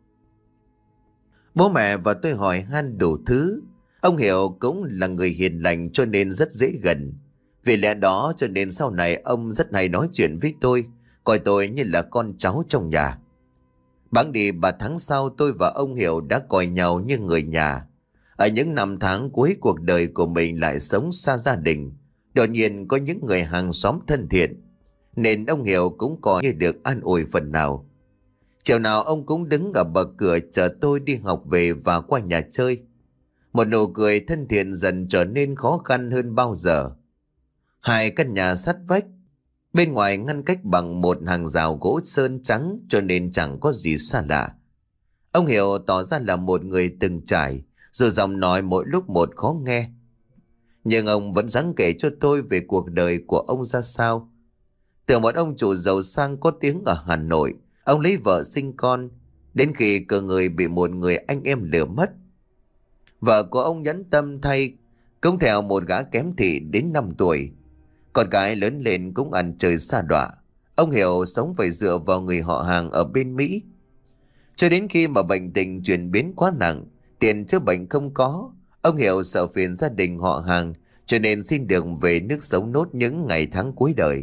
Bố mẹ và tôi hỏi han đủ thứ. Ông Hiểu cũng là người hiền lành cho nên rất dễ gần. Vì lẽ đó cho nên sau này ông rất hay nói chuyện với tôi, coi tôi như là con cháu trong nhà. Bẵng đi ba tháng sau tôi và ông Hiểu đã coi nhau như người nhà. Ở những năm tháng cuối cuộc đời của mình lại sống xa gia đình, đột nhiên có những người hàng xóm thân thiện, nên ông Hiểu cũng coi như được an ủi phần nào. Chiều nào ông cũng đứng ở bậc cửa chờ tôi đi học về và qua nhà chơi. Một nụ cười thân thiện dần trở nên khó khăn hơn bao giờ. Hai căn nhà sát vách, bên ngoài ngăn cách bằng một hàng rào gỗ sơn trắng cho nên chẳng có gì xa lạ. Ông Hiểu tỏ ra là một người từng trải, dù giọng nói mỗi lúc một khó nghe. Nhưng ông vẫn dáng kể cho tôi về cuộc đời của ông ra sao. Từ một ông chủ giàu sang có tiếng ở Hà Nội, ông lấy vợ sinh con, đến khi cơ người bị một người anh em lừa mất. Vợ của ông nhẫn tâm thay, cũng theo một gã kém thị đến năm tuổi. Con cái lớn lên cũng ăn chơi xa đọa. Ông Hiểu sống phải dựa vào người họ hàng ở bên Mỹ. Cho đến khi mà bệnh tình chuyển biến quá nặng, tiền chữa bệnh không có, ông Hiểu sợ phiền gia đình họ hàng, cho nên xin được về nước sống nốt những ngày tháng cuối đời.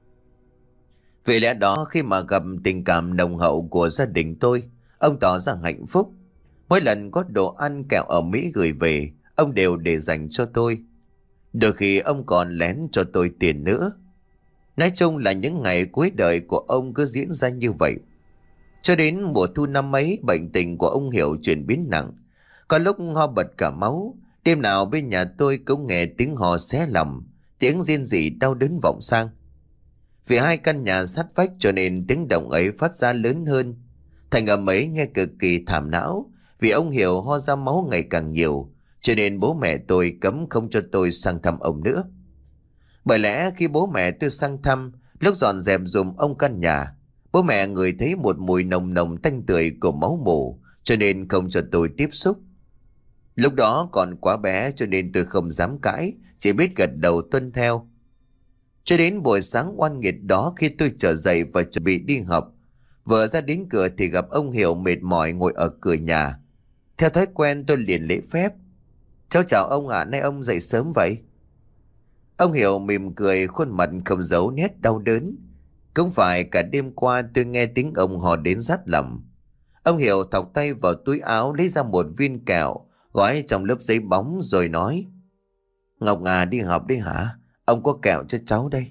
Vì lẽ đó khi mà gặp tình cảm nồng hậu của gia đình tôi, ông tỏ ra hạnh phúc. Mỗi lần có đồ ăn kẹo ở Mỹ gửi về, ông đều để dành cho tôi. Đôi khi ông còn lén cho tôi tiền nữa. Nói chung là những ngày cuối đời của ông cứ diễn ra như vậy. Cho đến mùa thu năm ấy, bệnh tình của ông Hiểu chuyển biến nặng. Có lúc ho bật cả máu. Đêm nào bên nhà tôi cũng nghe tiếng ho xé lòng, tiếng rên rỉ đau đớn vọng sang. Vì hai căn nhà sát vách cho nên tiếng động ấy phát ra lớn hơn. Thành âm ấy nghe cực kỳ thảm não. Vì ông Hiểu ho ra máu ngày càng nhiều, cho nên bố mẹ tôi cấm không cho tôi sang thăm ông nữa. Bởi lẽ khi bố mẹ tôi sang thăm, lúc dọn dẹp dùm ông căn nhà, bố mẹ ngửi thấy một mùi nồng nồng tanh tưởi của máu mủ, cho nên không cho tôi tiếp xúc. Lúc đó còn quá bé cho nên tôi không dám cãi, chỉ biết gật đầu tuân theo. Cho đến buổi sáng oan nghiệt đó, khi tôi trở dậy và chuẩn bị đi học, vừa ra đến cửa thì gặp ông Hiểu mệt mỏi ngồi ở cửa nhà. Theo thói quen tôi liền lễ phép: "Cháu chào ông ạ, nay ông dậy sớm vậy?" Ông Hiểu mỉm cười, khuôn mặt không giấu nét đau đớn. Cũng phải cả đêm qua tôi nghe tiếng ông hò đến rát lòng. Ông Hiểu thọc tay vào túi áo lấy ra một viên kẹo gói trong lớp giấy bóng rồi nói: "Ngọc Ngà đi học đi hả? Ông có kẹo cho cháu đây."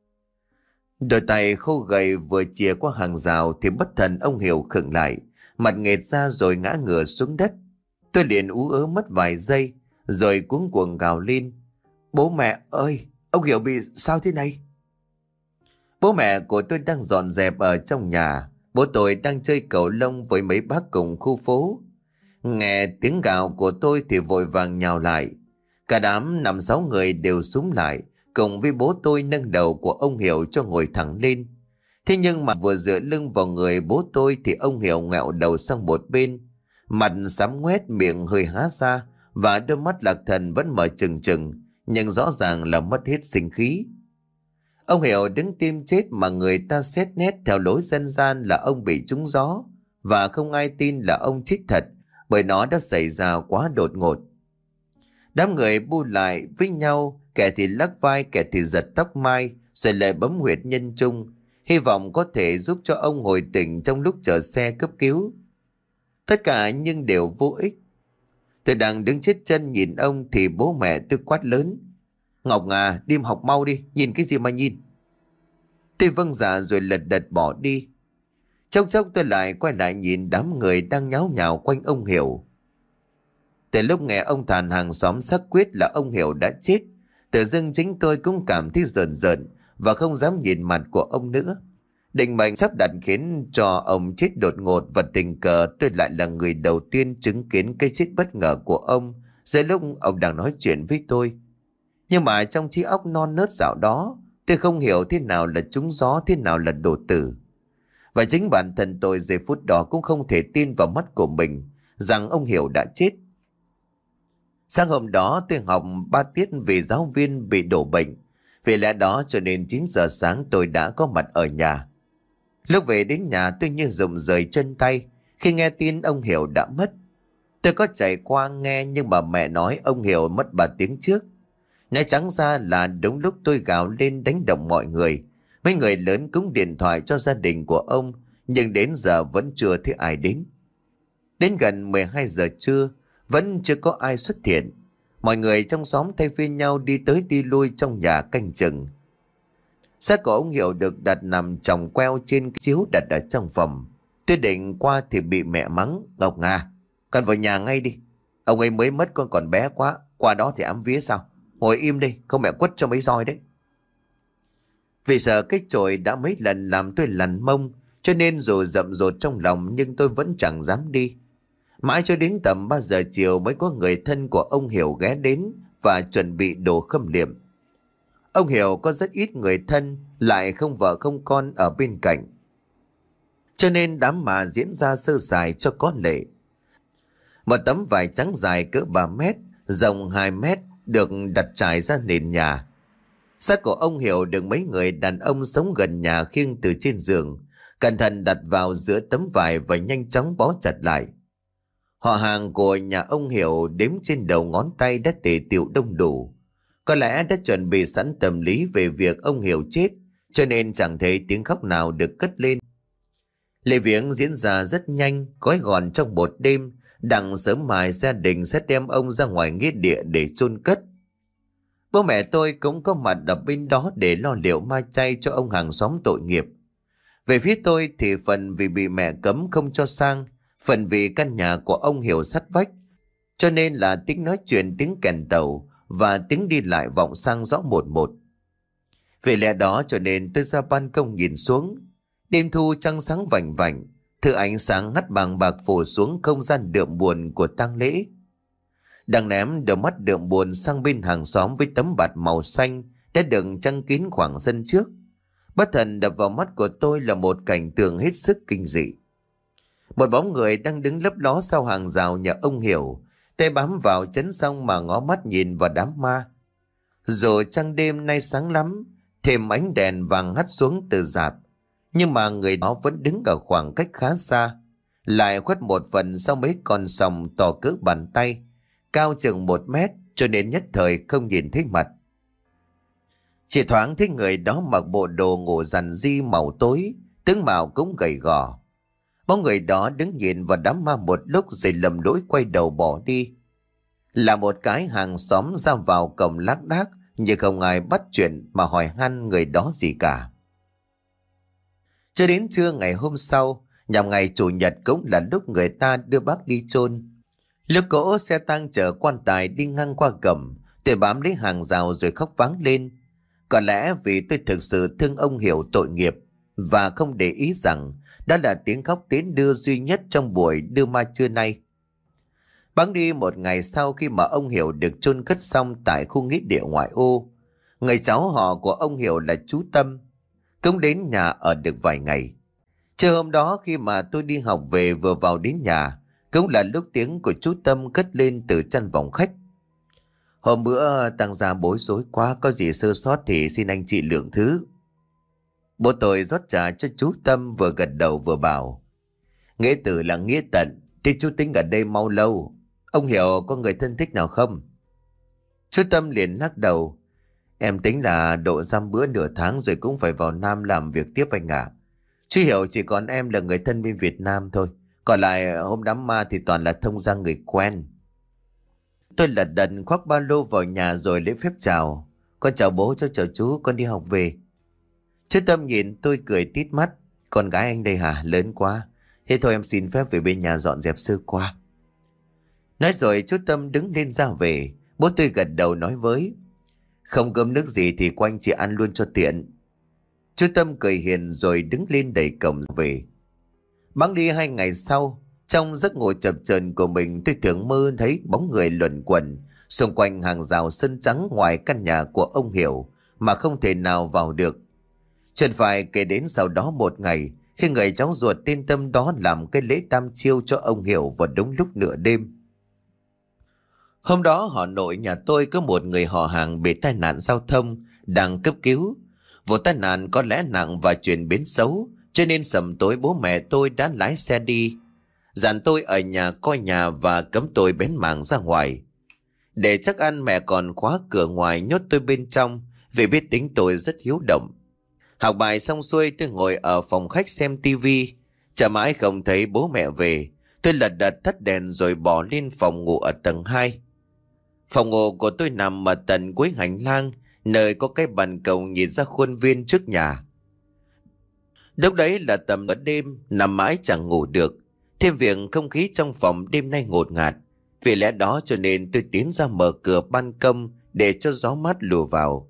Đôi tay khô gầy vừa chìa qua hàng rào thì bất thần ông Hiểu khựng lại, mặt nghệt ra rồi ngã ngửa xuống đất. Tôi liền ú ớ mất vài giây rồi cuống cuồng gào lên: "Bố mẹ ơi, ông Hiểu bị sao thế này?" Bố mẹ của tôi đang dọn dẹp ở trong nhà. Bố tôi đang chơi cầu lông với mấy bác cùng khu phố. Nghe tiếng gào của tôi thì vội vàng nhào lại. Cả đám năm sáu người đều xúm lại, cùng với bố tôi nâng đầu của ông Hiểu cho ngồi thẳng lên. Thế nhưng mà vừa dựa lưng vào người bố tôi thì ông Hiểu ngẹo đầu sang một bên, mặt xám ngoét, miệng hơi há ra và đôi mắt lạc thần vẫn mở trừng trừng, nhưng rõ ràng là mất hết sinh khí. Ông Hiểu đứng tim chết mà người ta xét nét theo lối dân gian là ông bị trúng gió, và không ai tin là ông chết thật, bởi nó đã xảy ra quá đột ngột. Đám người bu lại với nhau, kẻ thì lắc vai, kẻ thì giật tóc mai, rồi lại bấm huyệt nhân trung, hy vọng có thể giúp cho ông hồi tỉnh trong lúc chờ xe cấp cứu. Tất cả nhưng đều vô ích. Tôi đang đứng chết chân nhìn ông thì bố mẹ tôi quát lớn: "Ngọc Ngà, đi học mau đi, nhìn cái gì mà nhìn." Tôi vâng dạ rồi lật đật bỏ đi. Chốc chốc tôi lại quay lại nhìn đám người đang nháo nhào quanh ông Hiểu. Từ lúc nghe ông thàn hàng xóm xác quyết là ông Hiểu đã chết, tự dưng chính tôi cũng cảm thấy rờn rợn và không dám nhìn mặt của ông nữa. Định mệnh sắp đặt khiến cho ông chết đột ngột, và tình cờ tôi lại là người đầu tiên chứng kiến cái chết bất ngờ của ông giữa lúc ông đang nói chuyện với tôi. Nhưng mà trong trí óc non nớt dạo đó, tôi không hiểu thế nào là trúng gió, thế nào là đổ tử. Và chính bản thân tôi giây phút đó cũng không thể tin vào mắt của mình rằng ông Hiểu đã chết. Sáng hôm đó tôi học ba tiết vì giáo viên bị đổ bệnh. Vì lẽ đó cho nên chín giờ sáng tôi đã có mặt ở nhà. Lúc về đến nhà tôi như rụng rời chân tay khi nghe tin ông Hiểu đã mất. Tôi có chạy qua nghe nhưng mà mẹ nói ông Hiểu mất ba tiếng trước. Nói trắng ra là đúng lúc tôi gào lên đánh động mọi người. Mấy người lớn cũng điện thoại cho gia đình của ông, nhưng đến giờ vẫn chưa thấy ai đến. Đến gần mười hai giờ trưa, vẫn chưa có ai xuất hiện. Mọi người trong xóm thay phiên nhau đi tới đi lui trong nhà canh chừng. Xác của ông Hiểu được đặt nằm chồng queo trên cái chiếu đặt ở trong phòng. Tôi định qua thì bị mẹ mắng: "Ngọc Ngà, con vào nhà ngay đi. Ông ấy mới mất, con còn bé quá. Qua đó thì ám vía sao? Ngồi im đi, không mẹ quất cho mấy roi đấy." Vì sợ cái chổi đã mấy lần làm tôi lằn mông, cho nên dù rậm rột trong lòng nhưng tôi vẫn chẳng dám đi. Mãi cho đến tầm ba giờ chiều mới có người thân của ông Hiểu ghé đến và chuẩn bị đồ khâm liệm. Ông Hiểu có rất ít người thân, lại không vợ không con ở bên cạnh, cho nên đám mà diễn ra sơ sài cho có lệ. Một tấm vải trắng dài cỡ ba mét, rộng hai mét được đặt trải ra nền nhà. Xác của ông Hiểu được mấy người đàn ông sống gần nhà khiêng từ trên giường, cẩn thận đặt vào giữa tấm vải và nhanh chóng bó chặt lại. Họ hàng của nhà ông Hiểu đếm trên đầu ngón tay đã tề tựu đông đủ. Có lẽ đã chuẩn bị sẵn tâm lý về việc ông Hiểu chết, cho nên chẳng thấy tiếng khóc nào được cất lên. Lễ viếng diễn ra rất nhanh, gói gọn trong một đêm. Đặng sớm mai gia đình sẽ đem ông ra ngoài nghĩa địa để chôn cất. Bố mẹ tôi cũng có mặt ở bên đó để lo liệu ma chay cho ông hàng xóm tội nghiệp. Về phía tôi thì phần vì bị mẹ cấm không cho sang, phần vì căn nhà của ông Hiểu sát vách, cho nên là tiếng nói chuyện, tiếng kèn tàu và tiếng đi lại vọng sang rõ một một. Vì lẽ đó cho nên tôi ra ban công nhìn xuống. Đêm thu trăng sáng vành vành, thứ ánh sáng hắt bằng bạc phủ xuống không gian đượm buồn của tang lễ. Đang ném đôi mắt đượm buồn sang bên hàng xóm với tấm bạt màu xanh đã được chăng kín khoảng sân trước. Bất thần đập vào mắt của tôi là một cảnh tượng hết sức kinh dị. Một bóng người đang đứng lấp ló sau hàng rào nhà ông Hiểu, tay bám vào chấn xong mà ngó mắt nhìn vào đám ma. Dù trăng đêm nay sáng lắm, thêm ánh đèn vàng hắt xuống từ rạp, nhưng mà người đó vẫn đứng ở khoảng cách khá xa, lại khuất một phần sau mấy con sòng to cỡ bàn tay, cao chừng một mét, cho nên nhất thời không nhìn thấy mặt. Chỉ thoáng thấy người đó mặc bộ đồ ngủ rằn di màu tối, tướng mạo cũng gầy gò. Bóng người đó đứng nhìn vào đám ma một lúc rồi lầm lỗi quay đầu bỏ đi. Là một cái hàng xóm ra vào cổng lác đác, nhưng không ai bắt chuyện mà hỏi han người đó gì cả. Cho đến trưa ngày hôm sau, nhằm ngày chủ nhật cũng là lúc người ta đưa bác đi chôn. Lúc cỗ xe tang chở quan tài đi ngang qua cổng, tôi bám lấy hàng rào rồi khóc váng lên. Có lẽ vì tôi thực sự thương ông Hiểu tội nghiệp và không để ý rằng đó là tiếng khóc tiến đưa duy nhất trong buổi đưa ma trưa nay. Bắn đi một ngày sau khi mà ông Hiểu được chôn cất xong tại khu nghĩa địa ngoại ô, người cháu họ của ông Hiểu là chú Tâm cũng đến nhà ở được vài ngày. Trưa hôm đó khi mà tôi đi học về vừa vào đến nhà, cũng là lúc tiếng của chú Tâm cất lên từ căn phòng khách. Hôm bữa tăng gia bối rối quá, có gì sơ sót thì xin anh chị lượng thứ. Bố tôi rót trà cho chú Tâm, vừa gật đầu vừa bảo: Nghĩa tử là nghĩa tận, thì chú tính ở đây mau lâu. Ông Hiểu có người thân thích nào không? Chú Tâm liền lắc đầu: Em tính là độ dăm bữa nửa tháng rồi cũng phải vào Nam làm việc tiếp anh ạ. Chú Hiểu chỉ còn em là người thân bên Việt Nam thôi. Còn lại hôm đám ma thì toàn là thông gia người quen. Tôi lật đật khoác ba lô vào nhà rồi lễ phép chào: Con chào bố, cháu chào chú, con đi học về. Chú Tâm nhìn tôi cười tít mắt: Con gái anh đây hả? Lớn quá. Thế thôi em xin phép về bên nhà dọn dẹp sơ qua. Nói rồi chú Tâm đứng lên ra về. Bố tôi gật đầu nói với: Không cơm nước gì thì qua anh chị ăn luôn cho tiện. Chú Tâm cười hiền rồi đứng lên đẩy cổng về. Bẵng đi hai ngày sau, trong giấc ngủ chập chờn của mình, tôi thường mơ thấy bóng người luẩn quẩn xung quanh hàng rào sân trắng ngoài căn nhà của ông Hiểu mà không thể nào vào được. Chuyện phải kể đến sau đó một ngày, khi người cháu ruột tên Tâm đó làm cái lễ tam chiêu cho ông Hiểu vào đúng lúc nửa đêm. Hôm đó họ nội nhà tôi có một người họ hàng bị tai nạn giao thông đang cấp cứu. Vụ tai nạn có lẽ nặng và chuyển biến xấu, cho nên sầm tối bố mẹ tôi đã lái xe đi, dặn tôi ở nhà coi nhà và cấm tôi bén mảng ra ngoài. Để chắc ăn mẹ còn khóa cửa ngoài nhốt tôi bên trong, vì biết tính tôi rất hiếu động. Học bài xong xuôi tôi ngồi ở phòng khách xem tivi, chả mãi không thấy bố mẹ về. Tôi lật đật tắt đèn rồi bỏ lên phòng ngủ ở tầng hai. Phòng ngủ của tôi nằm ở tận cuối hành lang, nơi có cái ban công nhìn ra khuôn viên trước nhà. Lúc đấy là tầm ở đêm, nằm mãi chẳng ngủ được. Thêm việc không khí trong phòng đêm nay ngột ngạt. Vì lẽ đó cho nên tôi tiến ra mở cửa ban công để cho gió mát lùa vào.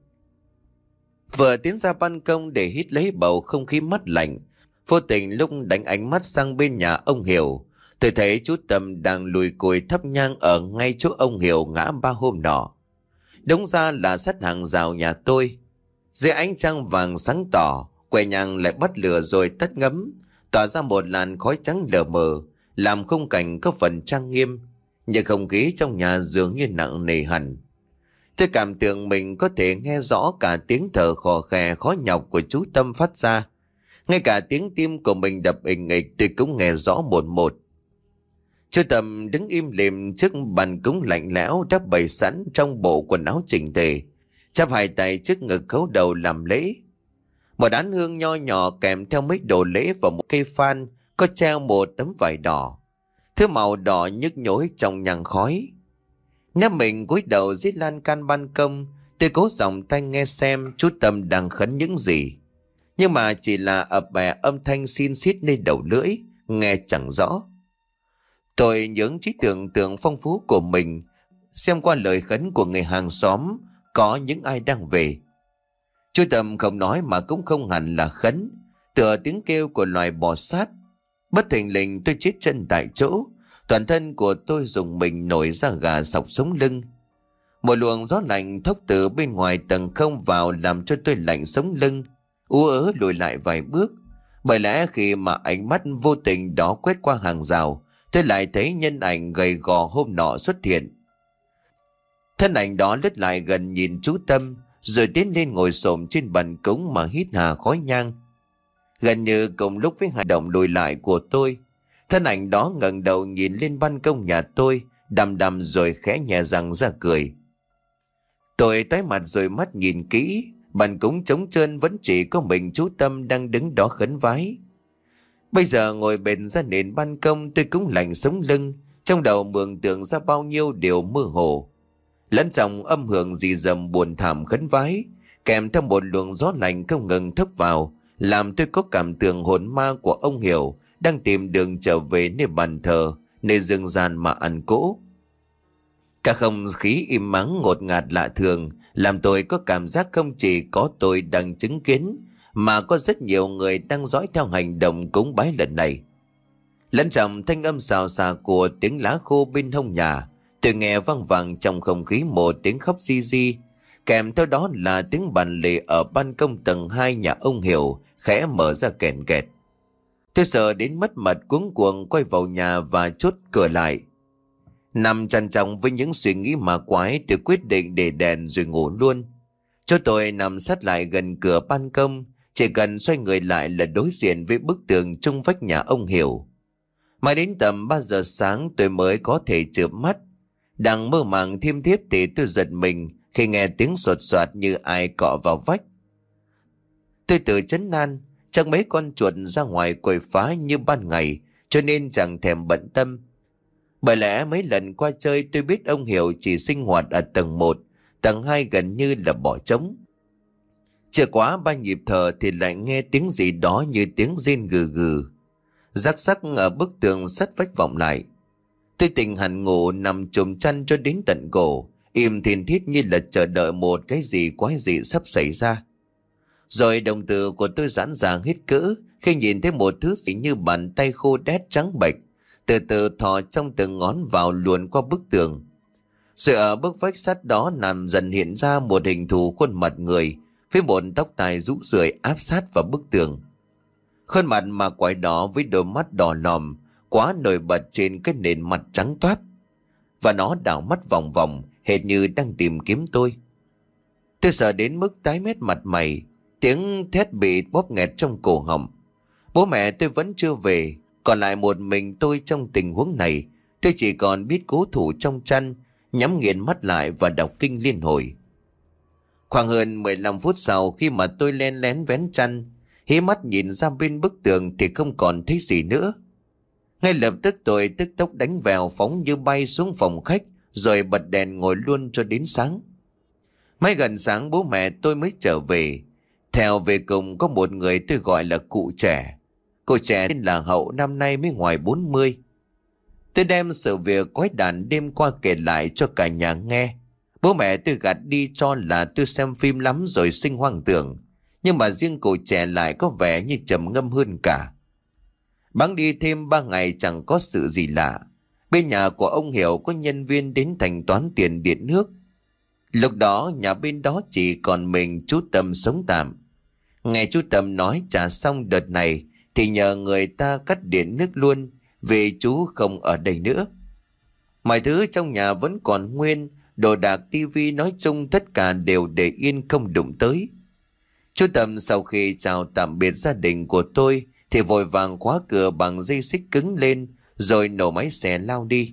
Vừa tiến ra ban công để hít lấy bầu không khí mát lạnh, vô tình lúc đánh ánh mắt sang bên nhà ông Hiểu, tôi thấy chú Tâm đang lùi cùi thắp nhang ở ngay chỗ ông Hiểu ngã ba hôm nọ. Đúng ra là sát hàng rào nhà tôi. Dưới ánh trăng vàng sáng tỏ, que nhang lại bắt lửa rồi tắt ngấm, tỏa ra một làn khói trắng lờ mờ, làm khung cảnh có phần trang nghiêm, nhưng không khí trong nhà dường như nặng nề hẳn. Tôi cảm tưởng mình có thể nghe rõ cả tiếng thở khò khè khó nhọc của chú Tâm phát ra. Ngay cả tiếng tim của mình đập ình ịch tôi cũng nghe rõ một một. Chú Tâm đứng im lìm trước bàn cúng lạnh lẽo đã bày sẵn trong bộ quần áo chỉnh tề, chắp hai tay trước ngực khấu đầu làm lễ. Một đán hương nho nhỏ kèm theo mấy đồ lễ và một cây phan có treo một tấm vải đỏ. Thứ màu đỏ nhức nhối trong nhang khói. Nếu mình cúi đầu dưới lan can ban công, tôi cố giọng tai nghe xem chú Tâm đang khấn những gì. Nhưng mà chỉ là ập bè âm thanh xin xiết nơi đầu lưỡi, nghe chẳng rõ. Tôi nhớ trí tưởng tượng phong phú của mình, xem qua lời khấn của người hàng xóm có những ai đang về. Chú Tâm không nói mà cũng không hẳn là khấn, tựa tiếng kêu của loài bò sát. Bất thình lình tôi chết chân tại chỗ, toàn thân của tôi rùng mình nổi ra gà sọc sống lưng. Một luồng gió lạnh thốc từ bên ngoài tầng không vào làm cho tôi lạnh sống lưng, ú ớ lùi lại vài bước. Bởi lẽ khi mà ánh mắt vô tình đó quét qua hàng rào, tôi lại thấy nhân ảnh gầy gò hôm nọ xuất hiện. Thân ảnh đó lướt lại gần nhìn chú Tâm, rồi tiến lên ngồi xổm trên bàn cống mà hít hà khói nhang. Gần như cùng lúc với hành động lùi lại của tôi, thân ảnh đó ngẩng đầu nhìn lên ban công nhà tôi, đăm đăm rồi khẽ nhẹ răng ra cười. Tôi tái mặt rồi mắt nhìn kỹ, bàn cống trống trơn vẫn chỉ có mình chú Tâm đang đứng đó khấn vái. Bây giờ ngồi bệt ra nền ban công, tôi cũng lạnh sống lưng, trong đầu mường tượng ra bao nhiêu điều mơ hồ. Lẫn trong âm hưởng rì rầm buồn thảm khấn vái, kèm theo một luồng gió lạnh không ngừng thốc vào, làm tôi có cảm tưởng hồn ma của ông Hiểu đang tìm đường trở về nơi bàn thờ, nơi rừng gian mà ăn cỗ. Cả không khí im mắng ngột ngạt lạ thường, làm tôi có cảm giác không chỉ có tôi đang chứng kiến, mà có rất nhiều người đang dõi theo hành động cúng bái lần này. Lẫn trong thanh âm xào xà của tiếng lá khô bên hông nhà, tôi nghe vang vang trong không khí một tiếng khóc ri ri, kèm theo đó là tiếng bàn lề ở ban công tầng hai nhà ông Hiểu khẽ mở ra kèn kẹt. Tôi sợ đến mất mật cuống cuồng quay vào nhà và chốt cửa lại. Nằm chăn chồng với những suy nghĩ ma quái, tôi quyết định để đèn rồi ngủ luôn. Cho tôi nằm sát lại gần cửa ban công, chỉ cần xoay người lại là đối diện với bức tường chung vách nhà ông Hiểu. Mãi đến tầm ba giờ sáng tôi mới có thể chợp mắt. Đang mơ màng thiêm thiếp thì tôi giật mình khi nghe tiếng sột soạt như ai cọ vào vách. Tôi tự trấn an, chắc mấy con chuột ra ngoài quậy phá như ban ngày, cho nên chẳng thèm bận tâm. Bởi lẽ mấy lần qua chơi tôi biết ông Hiểu chỉ sinh hoạt ở tầng một, tầng hai gần như là bỏ trống. Chưa quá ba nhịp thở thì lại nghe tiếng gì đó như tiếng rên gừ gừ. Rắc rắc ở bức tường sắt vách vọng lại. Tôi tỉnh hẳn ngủ nằm chùm chăn cho đến tận cổ, im thiên thiết như là chờ đợi một cái gì quái dị sắp xảy ra. Rồi đồng tử của tôi giãn ra hết cỡ khi nhìn thấy một thứ gì như bàn tay khô đét trắng bệch từ từ thò trong từng ngón vào luồn qua bức tường. Rồi ở bức vách sắt đó nằm dần hiện ra một hình thù khuôn mặt người với một tóc tai rũ rượi áp sát vào bức tường. Khuôn mặt mà quái đó với đôi mắt đỏ lòm quá nổi bật trên cái nền mặt trắng toát, và nó đảo mắt vòng vòng hệt như đang tìm kiếm tôi. Tôi sợ đến mức tái mét mặt mày, tiếng thét bị bóp nghẹt trong cổ họng. Bố mẹ tôi vẫn chưa về, còn lại một mình tôi trong tình huống này. Tôi chỉ còn biết cố thủ trong chăn, nhắm nghiền mắt lại và đọc kinh liên hồi. Khoảng hơn mười lăm phút sau, khi mà tôi len lén vén chăn, hí mắt nhìn ra bên bức tường thì không còn thấy gì nữa. Ngay lập tức tôi tức tốc đánh vèo phóng như bay xuống phòng khách, rồi bật đèn ngồi luôn cho đến sáng. Mấy gần sáng bố mẹ tôi mới trở về. Theo về cùng có một người tôi gọi là cụ trẻ. Cụ trẻ tên là Hậu, năm nay mới ngoài bốn mươi. Tôi đem sự việc quái đản đêm qua kể lại cho cả nhà nghe. Bố mẹ tôi gạt đi cho là tôi xem phim lắm rồi sinh hoang tưởng. Nhưng mà riêng cụ trẻ lại có vẻ như trầm ngâm hơn cả. Bẵng đi thêm ba ngày chẳng có sự gì lạ. Bên nhà của ông Hiểu có nhân viên đến thanh toán tiền điện nước. Lúc đó nhà bên đó chỉ còn mình chú Tâm sống tạm. Nghe chú Tâm nói trả xong đợt này thì nhờ người ta cắt điện nước luôn, vì chú không ở đây nữa. Mọi thứ trong nhà vẫn còn nguyên, đồ đạc, tivi nói chung tất cả đều để yên không đụng tới. Chú Tâm sau khi chào tạm biệt gia đình của tôi thì vội vàng khóa cửa bằng dây xích cứng lên, rồi nổ máy xe lao đi.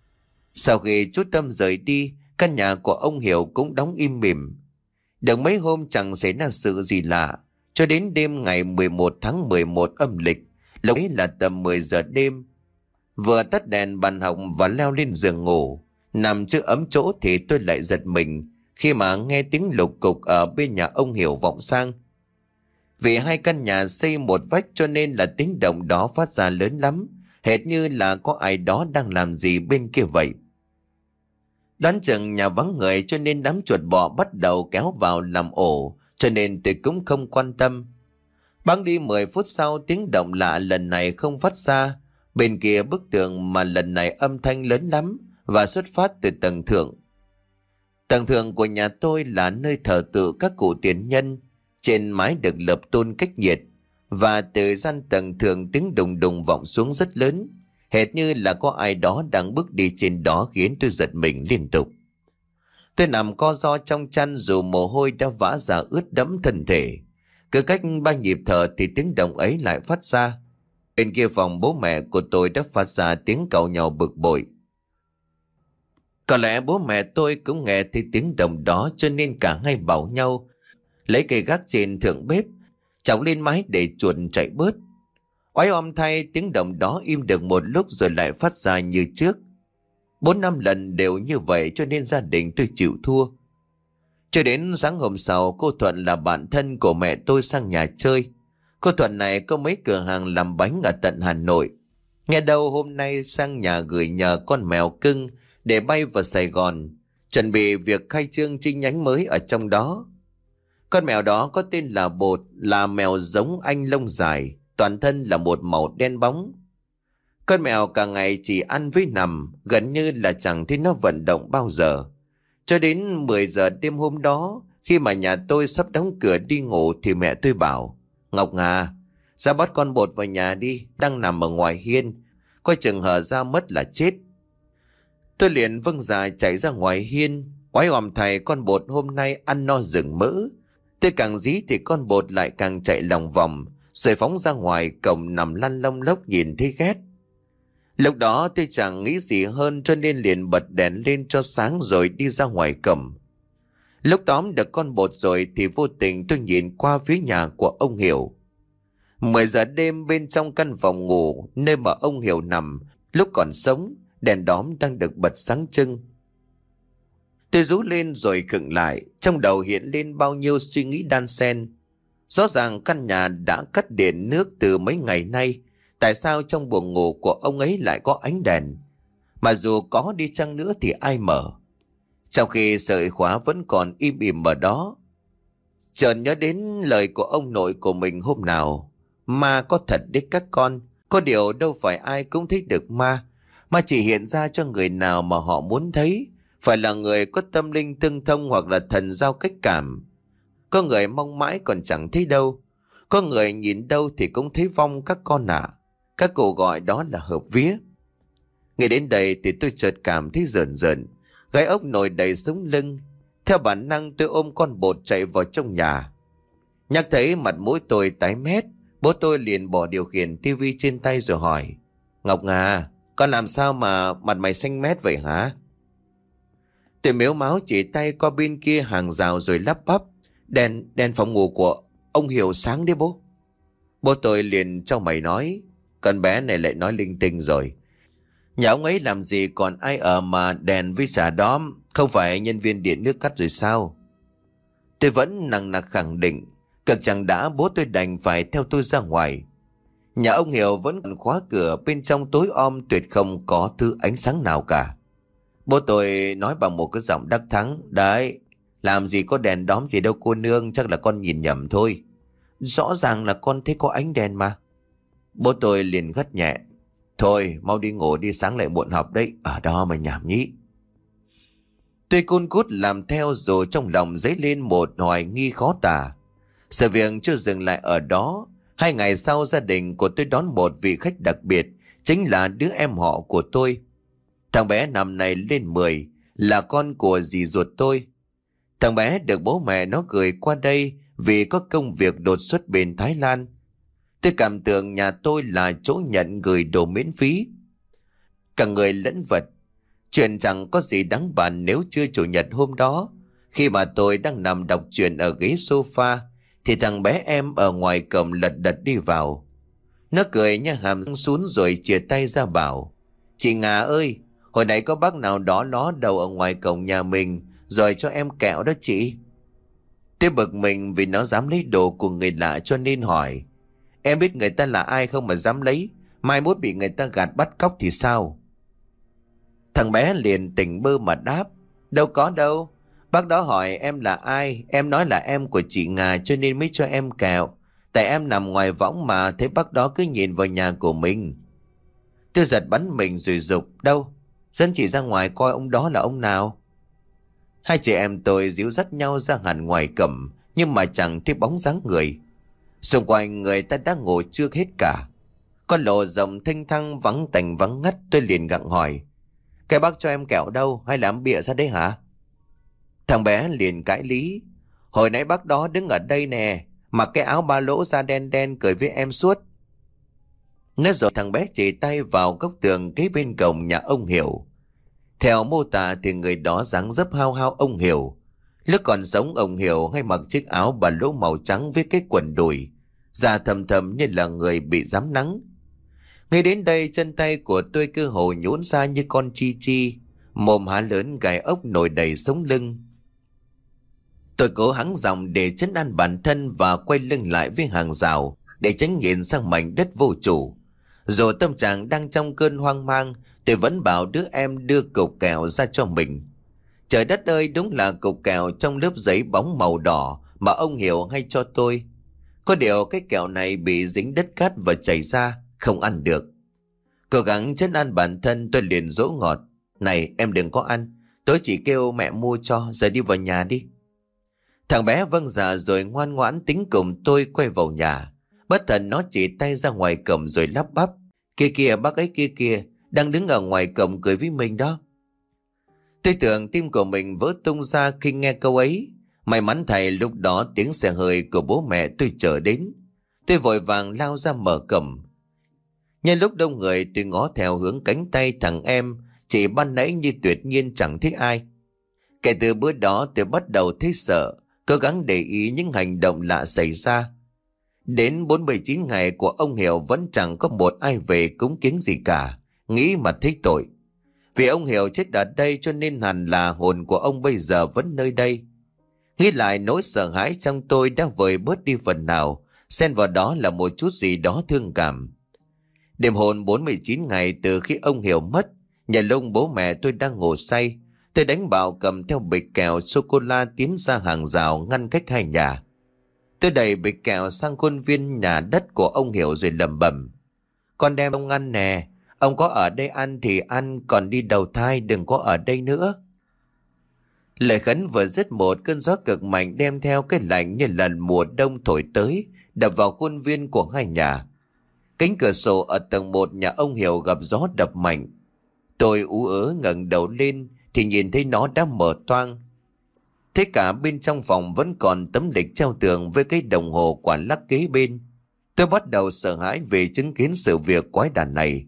Sau khi chú Tâm rời đi, căn nhà của ông Hiểu cũng đóng im mỉm. Được mấy hôm chẳng xảy ra sự gì lạ, cho đến đêm ngày mười một tháng mười một âm lịch, lúc ấy là tầm mười giờ đêm. Vừa tắt đèn bàn học và leo lên giường ngủ, nằm chưa ấm chỗ thì tôi lại giật mình khi mà nghe tiếng lục cục ở bên nhà ông Hiểu vọng sang. Vì hai căn nhà xây một vách cho nên là tiếng động đó phát ra lớn lắm, hệt như là có ai đó đang làm gì bên kia vậy. Đoán chừng nhà vắng người cho nên đám chuột bọ bắt đầu kéo vào làm ổ, cho nên tôi cũng không quan tâm. Bẵng đi mười phút sau, tiếng động lạ lần này không phát ra bên kia bức tường, mà lần này âm thanh lớn lắm và xuất phát từ tầng thượng. Tầng thượng của nhà tôi là nơi thờ tự các cụ tiền nhân. Trên mái được lập tôn cách nhiệt, và từ gian tầng thượng tiếng đùng đùng vọng xuống rất lớn, hệt như là có ai đó đang bước đi trên đó, khiến tôi giật mình liên tục. Tôi nằm co ro trong chăn dù mồ hôi đã vã ra ướt đẫm thân thể. Cứ cách ba nhịp thở thì tiếng động ấy lại phát ra. Bên kia phòng bố mẹ của tôi đã phát ra tiếng càu nhau bực bội. Có lẽ bố mẹ tôi cũng nghe thấy tiếng động đó, cho nên cả hai bảo nhau lấy cây gác trên thượng bếp chọc lên mái để chuột chạy bớt. Oái oăm thay, tiếng động đó im được một lúc rồi lại phát ra như trước. Bốn năm lần đều như vậy, cho nên gia đình tôi chịu thua. Cho đến sáng hôm sau, cô Thuận là bạn thân của mẹ tôi sang nhà chơi. Cô Thuận này có mấy cửa hàng làm bánh ở tận Hà Nội. Nghe đâu hôm nay sang nhà gửi nhờ con mèo cưng để bay vào Sài Gòn, chuẩn bị việc khai trương chi nhánh mới ở trong đó. Con mèo đó có tên là Bột, là mèo giống Anh lông dài, toàn thân là một màu đen bóng. Con mèo cả ngày chỉ ăn với nằm, gần như là chẳng thấy nó vận động bao giờ. Cho đến mười giờ đêm hôm đó, khi mà nhà tôi sắp đóng cửa đi ngủ thì mẹ tôi bảo: Ngọc Nga, ra bắt con Bột vào nhà đi, đang nằm ở ngoài hiên, coi chừng hở ra mất là chết. Tôi liền vâng dạ chạy ra ngoài hiên. Oái oăm thầy, con Bột hôm nay ăn no rừng mỡ. Tôi càng dí thì con Bột lại càng chạy lòng vòng, rồi phóng ra ngoài cổng nằm lăn lông lốc nhìn thấy ghét. Lúc đó tôi chẳng nghĩ gì hơn, cho nên liền bật đèn lên cho sáng rồi đi ra ngoài cổng. Lúc tóm được con Bột rồi thì vô tình tôi nhìn qua phía nhà của ông Hiểu. Mười giờ đêm, bên trong căn phòng ngủ nơi mà ông Hiểu nằm lúc còn sống, đèn đóm đang được bật sáng trưng. Tôi rú lên rồi khựng lại, trong đầu hiện lên bao nhiêu suy nghĩ đan xen. Rõ ràng căn nhà đã cắt điện nước từ mấy ngày nay, tại sao trong buồng ngủ của ông ấy lại có ánh đèn? Mà dù có đi chăng nữa thì ai mở? Trong khi sợi khóa vẫn còn im ỉm ở đó. Chợt nhớ đến lời của ông nội của mình hôm nào: ma có thật đấy các con, có điều đâu phải ai cũng thấy được ma, mà chỉ hiện ra cho người nào mà họ muốn thấy, phải là người có tâm linh tương thông hoặc là thần giao cách cảm. Có người mong mãi còn chẳng thấy đâu, có người nhìn đâu thì cũng thấy vong các con ạ. Các cụ gọi đó là hợp vía. Nghe đến đây thì tôi chợt cảm thấy rờn rợn, gáy ốc nổi đầy sống lưng. Theo bản năng tôi ôm con Bột chạy vào trong nhà. Nhắc thấy mặt mũi tôi tái mét, bố tôi liền bỏ điều khiển tivi trên tay rồi hỏi: Ngọc Nga, con làm sao mà mặt mày xanh mét vậy hả? Tôi mếu máo chỉ tay qua bên kia hàng rào rồi lắp bắp: Đèn, đèn phòng ngủ của ông Hiểu sáng đấy bố. Bố tôi liền trong mày nói: Con bé này lại nói linh tinh rồi. Nhà ông ấy làm gì còn ai ở mà đèn với xà đóm, không phải nhân viên điện nước cắt rồi sao? Tôi vẫn nằng nặc khẳng định. Cực chẳng đã, bố tôi đành phải theo tôi ra ngoài. Nhà ông Hiểu vẫn còn khóa cửa, bên trong tối om tuyệt không có thứ ánh sáng nào cả. Bố tôi nói bằng một cái giọng đắc thắng: Đấy, làm gì có đèn đóm gì đâu cô nương, chắc là con nhìn nhầm thôi. Rõ ràng là con thấy có ánh đèn mà. Bố tôi liền gắt nhẹ: Thôi mau đi ngủ đi, sáng lại muộn học đấy, ở đó mà nhảm nhí. Tôi cun cút làm theo, rồi trong lòng dấy lên một hoài nghi khó tả. Sự việc chưa dừng lại ở đó. Hai ngày sau, gia đình của tôi đón một vị khách đặc biệt, chính là đứa em họ của tôi. Thằng bé năm nay lên mười, là con của dì ruột tôi. Thằng bé được bố mẹ nó gửi qua đây vì có công việc đột xuất bên Thái Lan. Tôi cảm tưởng nhà tôi là chỗ nhận gửi đồ miễn phí. Cả người lẫn vật. Chuyện chẳng có gì đáng bàn nếu chưa chủ nhật hôm đó, khi mà tôi đang nằm đọc truyện ở ghế sofa, thì thằng bé em ở ngoài cổng lật đật đi vào. Nó cười nhếch hàm răng xuống rồi chìa tay ra bảo: Chị Nga ơi, hồi nãy có bác nào đó ló đầu ở ngoài cổng nhà mình rồi cho em kẹo đó chị. Tôi bực mình vì nó dám lấy đồ của người lạ cho nên hỏi: Em biết người ta là ai không mà dám lấy? Mai mốt bị người ta gạt bắt cóc thì sao? Thằng bé liền tỉnh bơ mà đáp: Đâu có đâu. Bác đó hỏi em là ai, em nói là em của chị Nga cho nên mới cho em kẹo. Tại em nằm ngoài võng mà thấy bác đó cứ nhìn vào nhà của mình. Tôi giật bắn mình rồi dục: Đâu? Dẫn chị ra ngoài coi ông đó là ông nào. Hai chị em tôi díu dắt nhau ra hẳn ngoài cổng, nhưng mà chẳng thấy bóng dáng người. Xung quanh người ta đã ngủ chưa hết cả. Con lộ rộng thênh thang vắng tành vắng ngắt, tôi liền gặng hỏi: cái bác cho em kẹo đâu, hay làm bịa ra đấy hả? Thằng bé liền cãi lý: hồi nãy bác đó đứng ở đây nè, mặc cái áo ba lỗ da đen đen cười với em suốt. Nói rồi thằng bé chỉ tay vào góc tường kế bên cổng nhà ông Hiểu. Theo mô tả thì người đó dáng dấp hao hao ông Hiểu. Lúc còn sống ông Hiểu hay mặc chiếc áo ba lỗ màu trắng với cái quần đùi, da thầm thầm như là người bị rám nắng. Ngay đến đây chân tay của tôi cứ hồ nhũn ra như con chi chi, mồm há lớn gai ốc nổi đầy sống lưng. Tôi cố hắng giọng để trấn an bản thân và quay lưng lại với hàng rào để tránh nhìn sang mảnh đất vô chủ. Dù tâm trạng đang trong cơn hoang mang, tôi vẫn bảo đứa em đưa cục kẹo ra cho mình. Trời đất ơi, đúng là cục kẹo trong lớp giấy bóng màu đỏ mà ông Hiểu hay cho tôi. Có điều cái kẹo này bị dính đất cát và chảy ra, không ăn được. Cố gắng trấn an bản thân, tôi liền dỗ ngọt: này em đừng có ăn, tôi chỉ kêu mẹ mua cho, giờ đi vào nhà đi. Thằng bé vâng dạ rồi ngoan ngoãn tính cùng tôi quay vào nhà. Bất thần nó chỉ tay ra ngoài cổng rồi lắp bắp: kia kìa, bác ấy kia kìa, đang đứng ở ngoài cổng cười với mình đó. Tôi tưởng tim của mình vỡ tung ra khi nghe câu ấy. May mắn thầy lúc đó tiếng xe hơi của bố mẹ tôi chở đến. Tôi vội vàng lao ra mở cổng. Nhân lúc đông người, tôi ngó theo hướng cánh tay thằng em chỉ ban nãy như tuyệt nhiên chẳng thấy ai. Kể từ bữa đó tôi bắt đầu thấy sợ, cố gắng để ý những hành động lạ xảy ra. Đến bốn mươi chín ngày của ông Hiểu vẫn chẳng có một ai về cúng kiến gì cả. Nghĩ mà thấy tội. Vì ông Hiểu chết ở đây cho nên hẳn là hồn của ông bây giờ vẫn nơi đây. Nghĩ lại, nỗi sợ hãi trong tôi đã vơi bớt đi phần nào, xen vào đó là một chút gì đó thương cảm. Đêm hồn bốn mươi chín ngày từ khi ông Hiểu mất, nhà lúc bố mẹ tôi đang ngủ say, tôi đánh bạo cầm theo bịch kẹo sô-cô-la tiến ra hàng rào ngăn cách hai nhà. Tôi đẩy bịch kẹo sang khuôn viên nhà đất của ông Hiểu rồi lẩm bẩm: con đem ông ăn nè, ông có ở đây ăn thì ăn, còn đi đầu thai đừng có ở đây nữa. Lời khấn vừa dứt, một cơn gió cực mạnh đem theo cái lạnh như lần mùa đông thổi tới, đập vào khuôn viên của hai nhà. Cánh cửa sổ ở tầng một nhà ông Hiểu gặp gió đập mạnh. Tôi ú ớ ngẩng đầu lên thì nhìn thấy nó đã mở toang. Thế cả bên trong phòng vẫn còn tấm lịch treo tường với cái đồng hồ quả lắc kế bên. Tôi bắt đầu sợ hãi về chứng kiến sự việc quái đản này.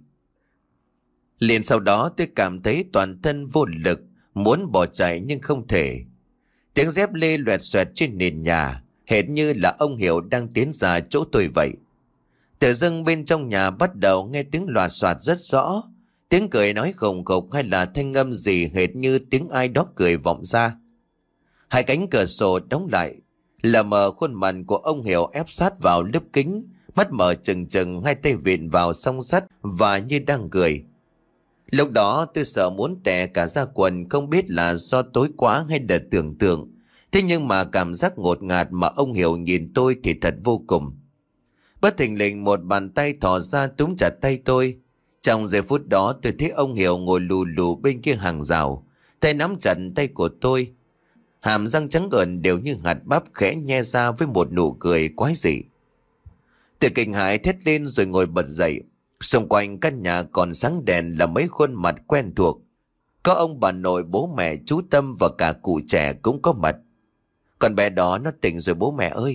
Liền sau đó tôi cảm thấy toàn thân vô lực, muốn bỏ chạy nhưng không thể. Tiếng dép lê loẹt xoẹt trên nền nhà, hệt như là ông Hiểu đang tiến ra chỗ tôi vậy. Tự dưng bên trong nhà bắt đầu nghe tiếng loạt soạt rất rõ. Tiếng cười nói khùng khục hay là thanh âm gì hệt như tiếng ai đó cười vọng ra. Hai cánh cửa sổ đóng lại, lờ mờ khuôn mặt của ông Hiểu ép sát vào lớp kính, mắt mở trừng trừng, hai tay vịn vào song sắt và như đang cười. Lúc đó tôi sợ muốn tè cả ra quần, không biết là do tối quá hay là tưởng tượng. Thế nhưng mà cảm giác ngột ngạt mà ông Hiểu nhìn tôi thì thật vô cùng. Bất thình lình một bàn tay thò ra túm chặt tay tôi. Trong giây phút đó tôi thấy ông Hiểu ngồi lù lù bên kia hàng rào, tay nắm chặt tay của tôi. Hàm răng trắng ợn đều như hạt bắp khẽ nhe ra với một nụ cười quái dị. Tôi kinh hãi thét lên rồi ngồi bật dậy. Xung quanh căn nhà còn sáng đèn là mấy khuôn mặt quen thuộc. Có ông bà nội, bố mẹ, chú Tâm và cả cụ trẻ cũng có mặt. Con bé đó nó tỉnh rồi bố mẹ ơi.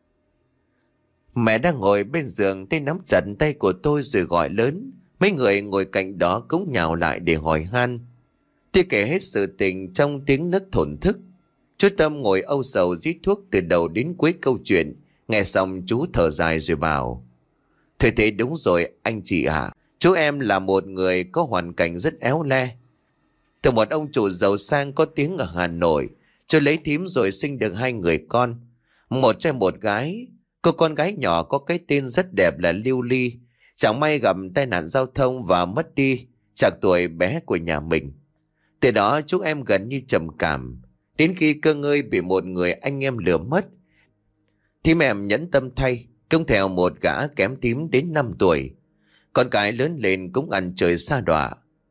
Mẹ đang ngồi bên giường, tay nắm chặt tay của tôi rồi gọi lớn. Mấy người ngồi cạnh đó cũng nhào lại để hỏi han. Tôi kể hết sự tình trong tiếng nấc thổn thức. Chú Tâm ngồi âu sầu rít thuốc từ đầu đến cuối câu chuyện. Nghe xong chú thở dài rồi bảo: thôi thế đúng rồi anh chị ạ. Chú em là một người có hoàn cảnh rất éo le. Từ một ông chủ giàu sang có tiếng ở Hà Nội, chú lấy thím rồi sinh được hai người con, một trai một gái. Cô con gái nhỏ có cái tên rất đẹp là Lưu Ly, chẳng may gặp tai nạn giao thông và mất đi chạc tuổi bé của nhà mình. Từ đó chú em gần như trầm cảm, đến khi cơ ngơi bị một người anh em lừa mất. Thím em nhẫn tâm thay, cũng theo một gã kém thím đến năm tuổi. Con cái lớn lên cũng ăn chơi xa đọa.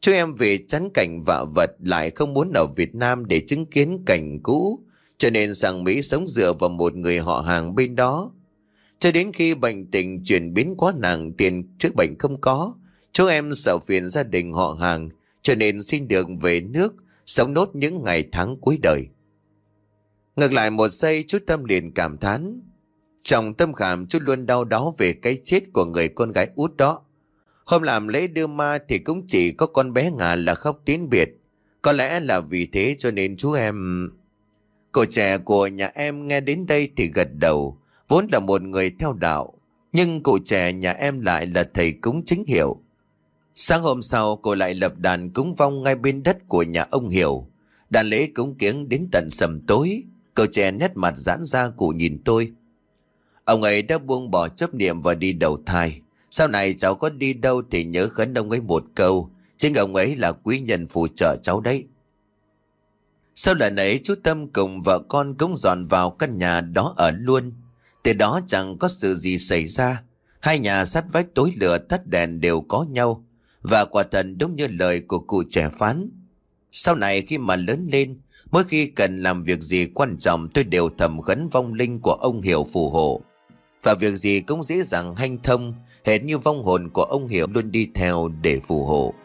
Chú em vì chán cảnh vạ vật lại không muốn ở Việt Nam để chứng kiến cảnh cũ, cho nên sang Mỹ sống dựa vào một người họ hàng bên đó. Cho đến khi bệnh tình chuyển biến quá nặng, tiền chữa bệnh không có, chú em sợ phiền gia đình họ hàng, cho nên xin được về nước, sống nốt những ngày tháng cuối đời. Ngược lại một giây, chú Tâm liền cảm thán. Trong tâm khảm, chú luôn đau đáu về cái chết của người con gái út đó. Hôm làm lễ đưa ma thì cũng chỉ có con bé Ngà là khóc tín biệt. Có lẽ là vì thế cho nên chú em... Cậu trẻ của nhà em nghe đến đây thì gật đầu. Vốn là một người theo đạo, nhưng cậu trẻ nhà em lại là thầy cúng chính hiệu. Sáng hôm sau, cô lại lập đàn cúng vong ngay bên đất của nhà ông Hiểu. Đàn lễ cúng kiếng đến tận sầm tối. Cậu trẻ nét mặt giãn ra cụ nhìn tôi. Ông ấy đã buông bỏ chấp niệm và đi đầu thai. Sau này cháu có đi đâu thì nhớ khấn ông ấy một câu. Chính ông ấy là quý nhân phù trợ cháu đấy. Sau lần ấy, chú Tâm cùng vợ con cũng dọn vào căn nhà đó ở luôn. Từ đó chẳng có sự gì xảy ra. Hai nhà sát vách tối lửa tắt đèn đều có nhau. Và quả thật đúng như lời của cụ trẻ phán. Sau này khi mà lớn lên, mỗi khi cần làm việc gì quan trọng, tôi đều thầm khấn vong linh của ông Hiểu phù hộ. Và việc gì cũng dễ dàng hanh thông, hệt như vong hồn của ông Hiểu luôn đi theo để phù hộ.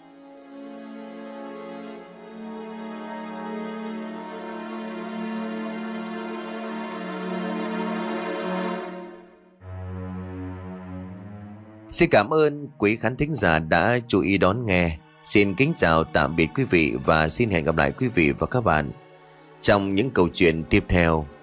Xin cảm ơn quý khán thính giả đã chú ý đón nghe. Xin kính chào tạm biệt quý vị và xin hẹn gặp lại quý vị và các bạn trong những câu chuyện tiếp theo.